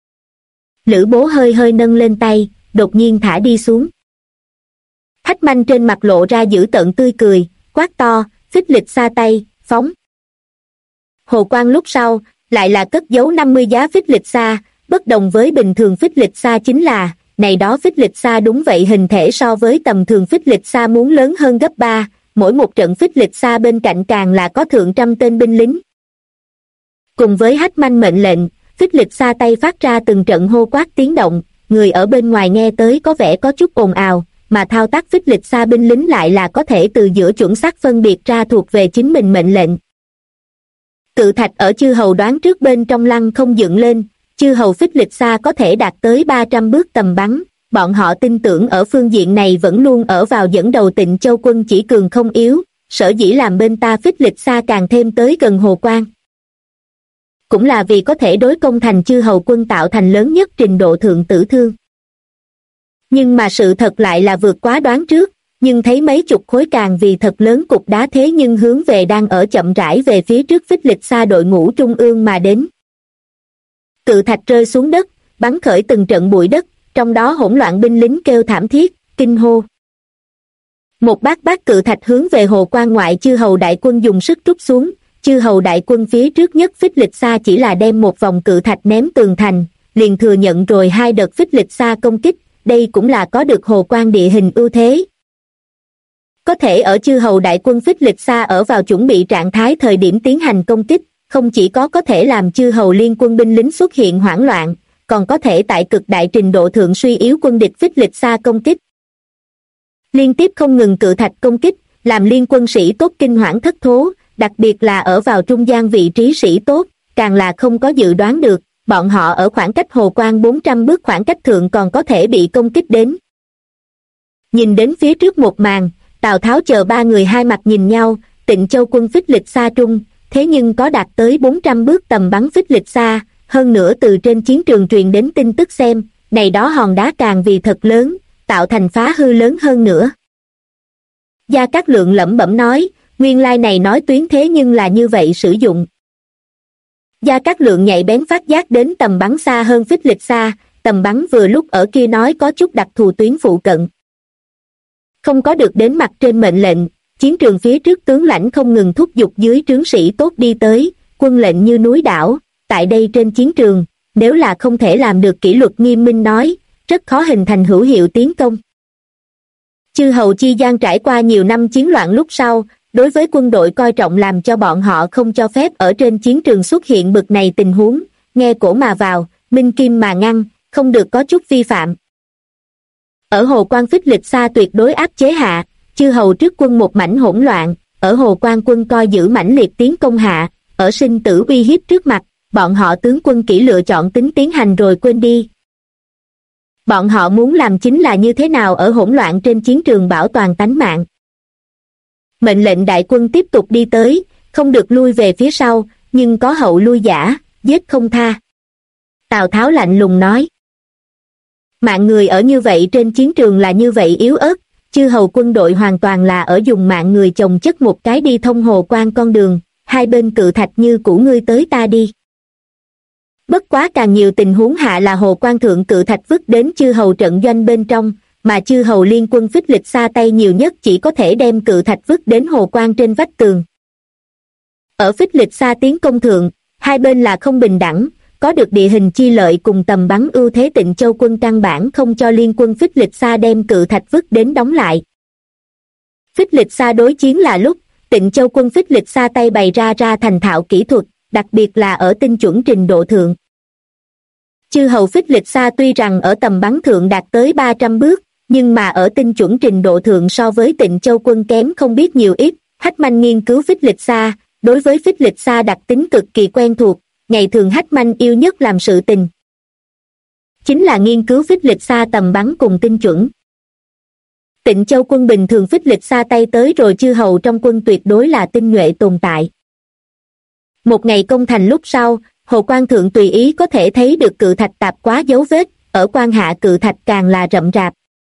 Lữ Bố hơi hơi nâng lên tay, đột nhiên thả đi xuống. Hách Manh trên mặt lộ ra dữ tợn tươi cười, quát to, phích lịch xa tay, phóng. Hồ Quan lúc sau, lại là cất giấu 50 giá phích lịch xa, bất đồng với bình thường phích lịch xa chính là, này đó phích lịch xa đúng vậy hình thể so với tầm thường phích lịch xa muốn lớn hơn gấp 3, mỗi một trận phích lịch xa bên cạnh càng là có thượng trăm tên binh lính. Cùng với Hách Manh mệnh lệnh, phích lịch xa tay phát ra từng trận hô quát tiếng động, người ở bên ngoài nghe tới có vẻ có chút ồn ào, mà thao tác phích lịch xa binh lính lại là có thể từ giữa chuẩn xác phân biệt ra thuộc về chính mình mệnh lệnh. Cự thạch ở chư hầu đoán trước bên trong lăng không dựng lên, chư hầu phích lịch xa có thể đạt tới 300 bước tầm bắn, bọn họ tin tưởng ở phương diện này vẫn luôn ở vào dẫn đầu Tịnh Châu quân chỉ cường không yếu, sở dĩ làm bên ta phích lịch xa càng thêm tới gần Hồ Quan. Cũng là vì có thể đối công thành chư hầu quân tạo thành lớn nhất trình độ thượng tử thương. Nhưng mà sự thật lại là vượt quá đoán trước, nhưng thấy mấy chục khối càng vì thật lớn cục đá thế nhưng hướng về đang ở chậm rãi về phía trước phích lịch xa đội ngũ trung ương mà đến. Cự thạch rơi xuống đất, bắn khởi từng trận bụi đất, trong đó hỗn loạn binh lính kêu thảm thiết, kinh hô. Một bát cự thạch hướng về Hồ Quan ngoại chư hầu đại quân dùng sức trút xuống, chư hầu đại quân phía trước nhất phích lịch xa chỉ là đem một vòng cự thạch ném tường thành, liền thừa nhận rồi hai đợt phích lịch xa công kích, đây cũng là có được hồ quan địa hình ưu thế. Có thể ở chư hầu đại quân phích lịch xa ở vào chuẩn bị trạng thái thời điểm tiến hành công kích, không chỉ có thể làm chư hầu liên quân binh lính xuất hiện hoảng loạn, còn có thể tại cực đại trình độ thượng suy yếu quân địch phích lịch xa công kích. Liên tiếp không ngừng cự thạch công kích, làm liên quân sĩ tốt kinh hoảng thất thố, đặc biệt là ở vào trung gian vị trí sĩ tốt, càng là không có dự đoán được, bọn họ ở khoảng cách hồ quan 400 bước khoảng cách thượng còn có thể bị công kích đến. Nhìn đến phía trước một màn, Tào Tháo chờ ba người hai mặt nhìn nhau, Tịnh Châu quân phích lịch xa trung, thế nhưng có đạt tới 400 bước tầm bắn phích lịch xa, hơn nữa từ trên chiến trường truyền đến tin tức xem, này đó hòn đá càng vì thật lớn, tạo thành phá hư lớn hơn nữa. Gia Cát Lượng lẩm bẩm nói, nguyên lai này nói tuyến thế nhưng là như vậy sử dụng. Gia Cát Lượng nhạy bén phát giác đến tầm bắn xa hơn phích lịch xa, tầm bắn vừa lúc ở kia nói có chút đặc thù tuyến phụ cận. Không có được đến mặt trên mệnh lệnh, chiến trường phía trước tướng lãnh không ngừng thúc giục dưới trướng sĩ tốt đi tới, quân lệnh như núi đảo, tại đây trên chiến trường, nếu là không thể làm được kỷ luật nghiêm minh nói, rất khó hình thành hữu hiệu tiến công. Chư hầu chi gian trải qua nhiều năm chiến loạn lúc sau, đối với quân đội coi trọng làm cho bọn họ không cho phép ở trên chiến trường xuất hiện bực này tình huống, nghe cổ mà vào, minh kim mà ngăn, không được có chút vi phạm. Ở hồ quan phích lịch xa tuyệt đối áp chế hạ, chư hầu trước quân một mảnh hỗn loạn, ở hồ quan quân coi giữ mãnh liệt tiến công hạ, ở sinh tử uy hiếp trước mặt, bọn họ tướng quân kỹ lựa chọn tính tiến hành rồi quên đi. Bọn họ muốn làm chính là như thế nào ở hỗn loạn trên chiến trường bảo toàn tánh mạng. Mệnh lệnh đại quân tiếp tục đi tới, không được lui về phía sau, nhưng có hậu lui giả, giết không tha. Tào Tháo lạnh lùng nói. Mạng người ở như vậy trên chiến trường là như vậy yếu ớt, chư hầu quân đội hoàn toàn là ở dùng mạng người chồng chất một cái đi thông hồ quan con đường, hai bên cự thạch như cũ ngươi tới ta đi. Bất quá càng nhiều tình huống hạ là hồ quan thượng cự thạch vứt đến chư hầu trận doanh bên trong, mà chư hầu liên quân phích lịch xa tay nhiều nhất chỉ có thể đem cự thạch vứt đến hồ quan trên vách tường. Ở phích lịch xa tiến công thượng, hai bên là không bình đẳng, có được địa hình chi lợi cùng tầm bắn ưu thế Tịnh Châu quân căn bản không cho liên quân phích lịch xa đem cự thạch vứt đến đóng lại. Phích lịch xa đối chiến là lúc, Tịnh Châu quân phích lịch xa tay bày ra thành thạo kỹ thuật, đặc biệt là ở tinh chuẩn trình độ thượng. Chư hầu phích lịch xa tuy rằng ở tầm bắn thượng đạt tới 300 bước, nhưng mà ở tinh chuẩn trình độ thượng so với Tịnh Châu quân kém không biết nhiều ít. Hách Manh nghiên cứu phích lịch xa, đối với phích lịch xa đặc tính cực kỳ quen thuộc, ngày thường Hách Manh yêu nhất làm sự tình chính là nghiên cứu phích lịch xa tầm bắn cùng tinh chuẩn. Tịnh Châu quân bình thường phích lịch xa tay tới rồi chư hầu trong quân tuyệt đối là tinh nhuệ tồn tại. Một ngày công thành lúc sau, hồ quan thượng tùy ý có thể thấy được cự thạch tạp quá dấu vết, ở quan hạ cự thạch càng là rậm rạp.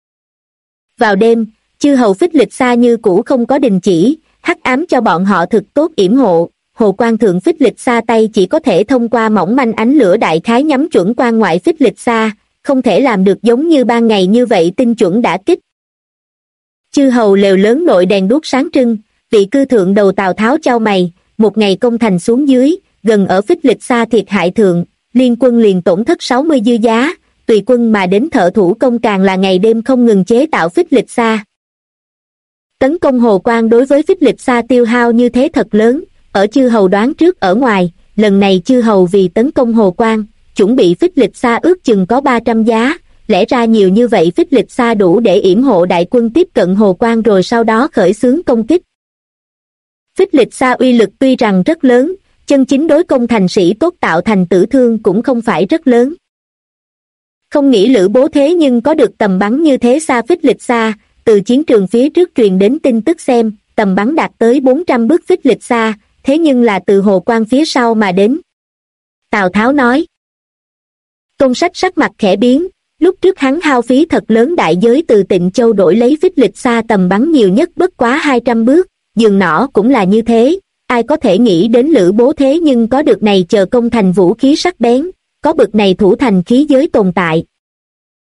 Vào đêm, chư hầu phích lịch xa như cũ không có đình chỉ, hắc ám cho bọn họ thực tốt yểm hộ, hồ quan thượng phích lịch xa tay chỉ có thể thông qua mỏng manh ánh lửa đại khái nhắm chuẩn quan ngoại phích lịch xa, không thể làm được giống như ban ngày như vậy tinh chuẩn đả kích. Chư hầu lều lớn nội đèn đuốc sáng trưng, vị cư thượng đầu Tào Tháo chau mày, một ngày công thành xuống dưới, gần ở phích lịch xa thiệt hại thượng, liên quân liền tổn thất 60 dư giá, tùy quân mà đến thợ thủ công càng là ngày đêm không ngừng chế tạo phích lịch xa. Tấn công hồ quan đối với phích lịch xa tiêu hao như thế thật lớn, ở chư hầu đoán trước ở ngoài, lần này chư hầu vì tấn công hồ quan, chuẩn bị phích lịch xa ước chừng có 300 giá, lẽ ra nhiều như vậy phích lịch xa đủ để yểm hộ đại quân tiếp cận hồ quan rồi sau đó khởi xướng công kích. Phích lịch xa uy lực tuy rằng rất lớn, chân chính đối công thành sĩ tốt tạo thành tử thương cũng không phải rất lớn. Không nghĩ Lữ Bố thế nhưng có được tầm bắn như thế xa phích lịch xa, từ chiến trường phía trước truyền đến tin tức xem, tầm bắn đạt tới 400 bước phích lịch xa, thế nhưng là từ hồ quan phía sau mà đến. Tào Tháo nói. Tôn Sách sắc mặt khẽ biến, lúc trước hắn hao phí thật lớn đại giới từ Tịnh Châu đổi lấy phích lịch xa tầm bắn nhiều nhất bất quá 200 bước, dường nỏ cũng là như thế, ai có thể nghĩ đến Lữ Bố thế nhưng có được này chờ công thành vũ khí sắc bén, có bực này thủ thành khí giới tồn tại.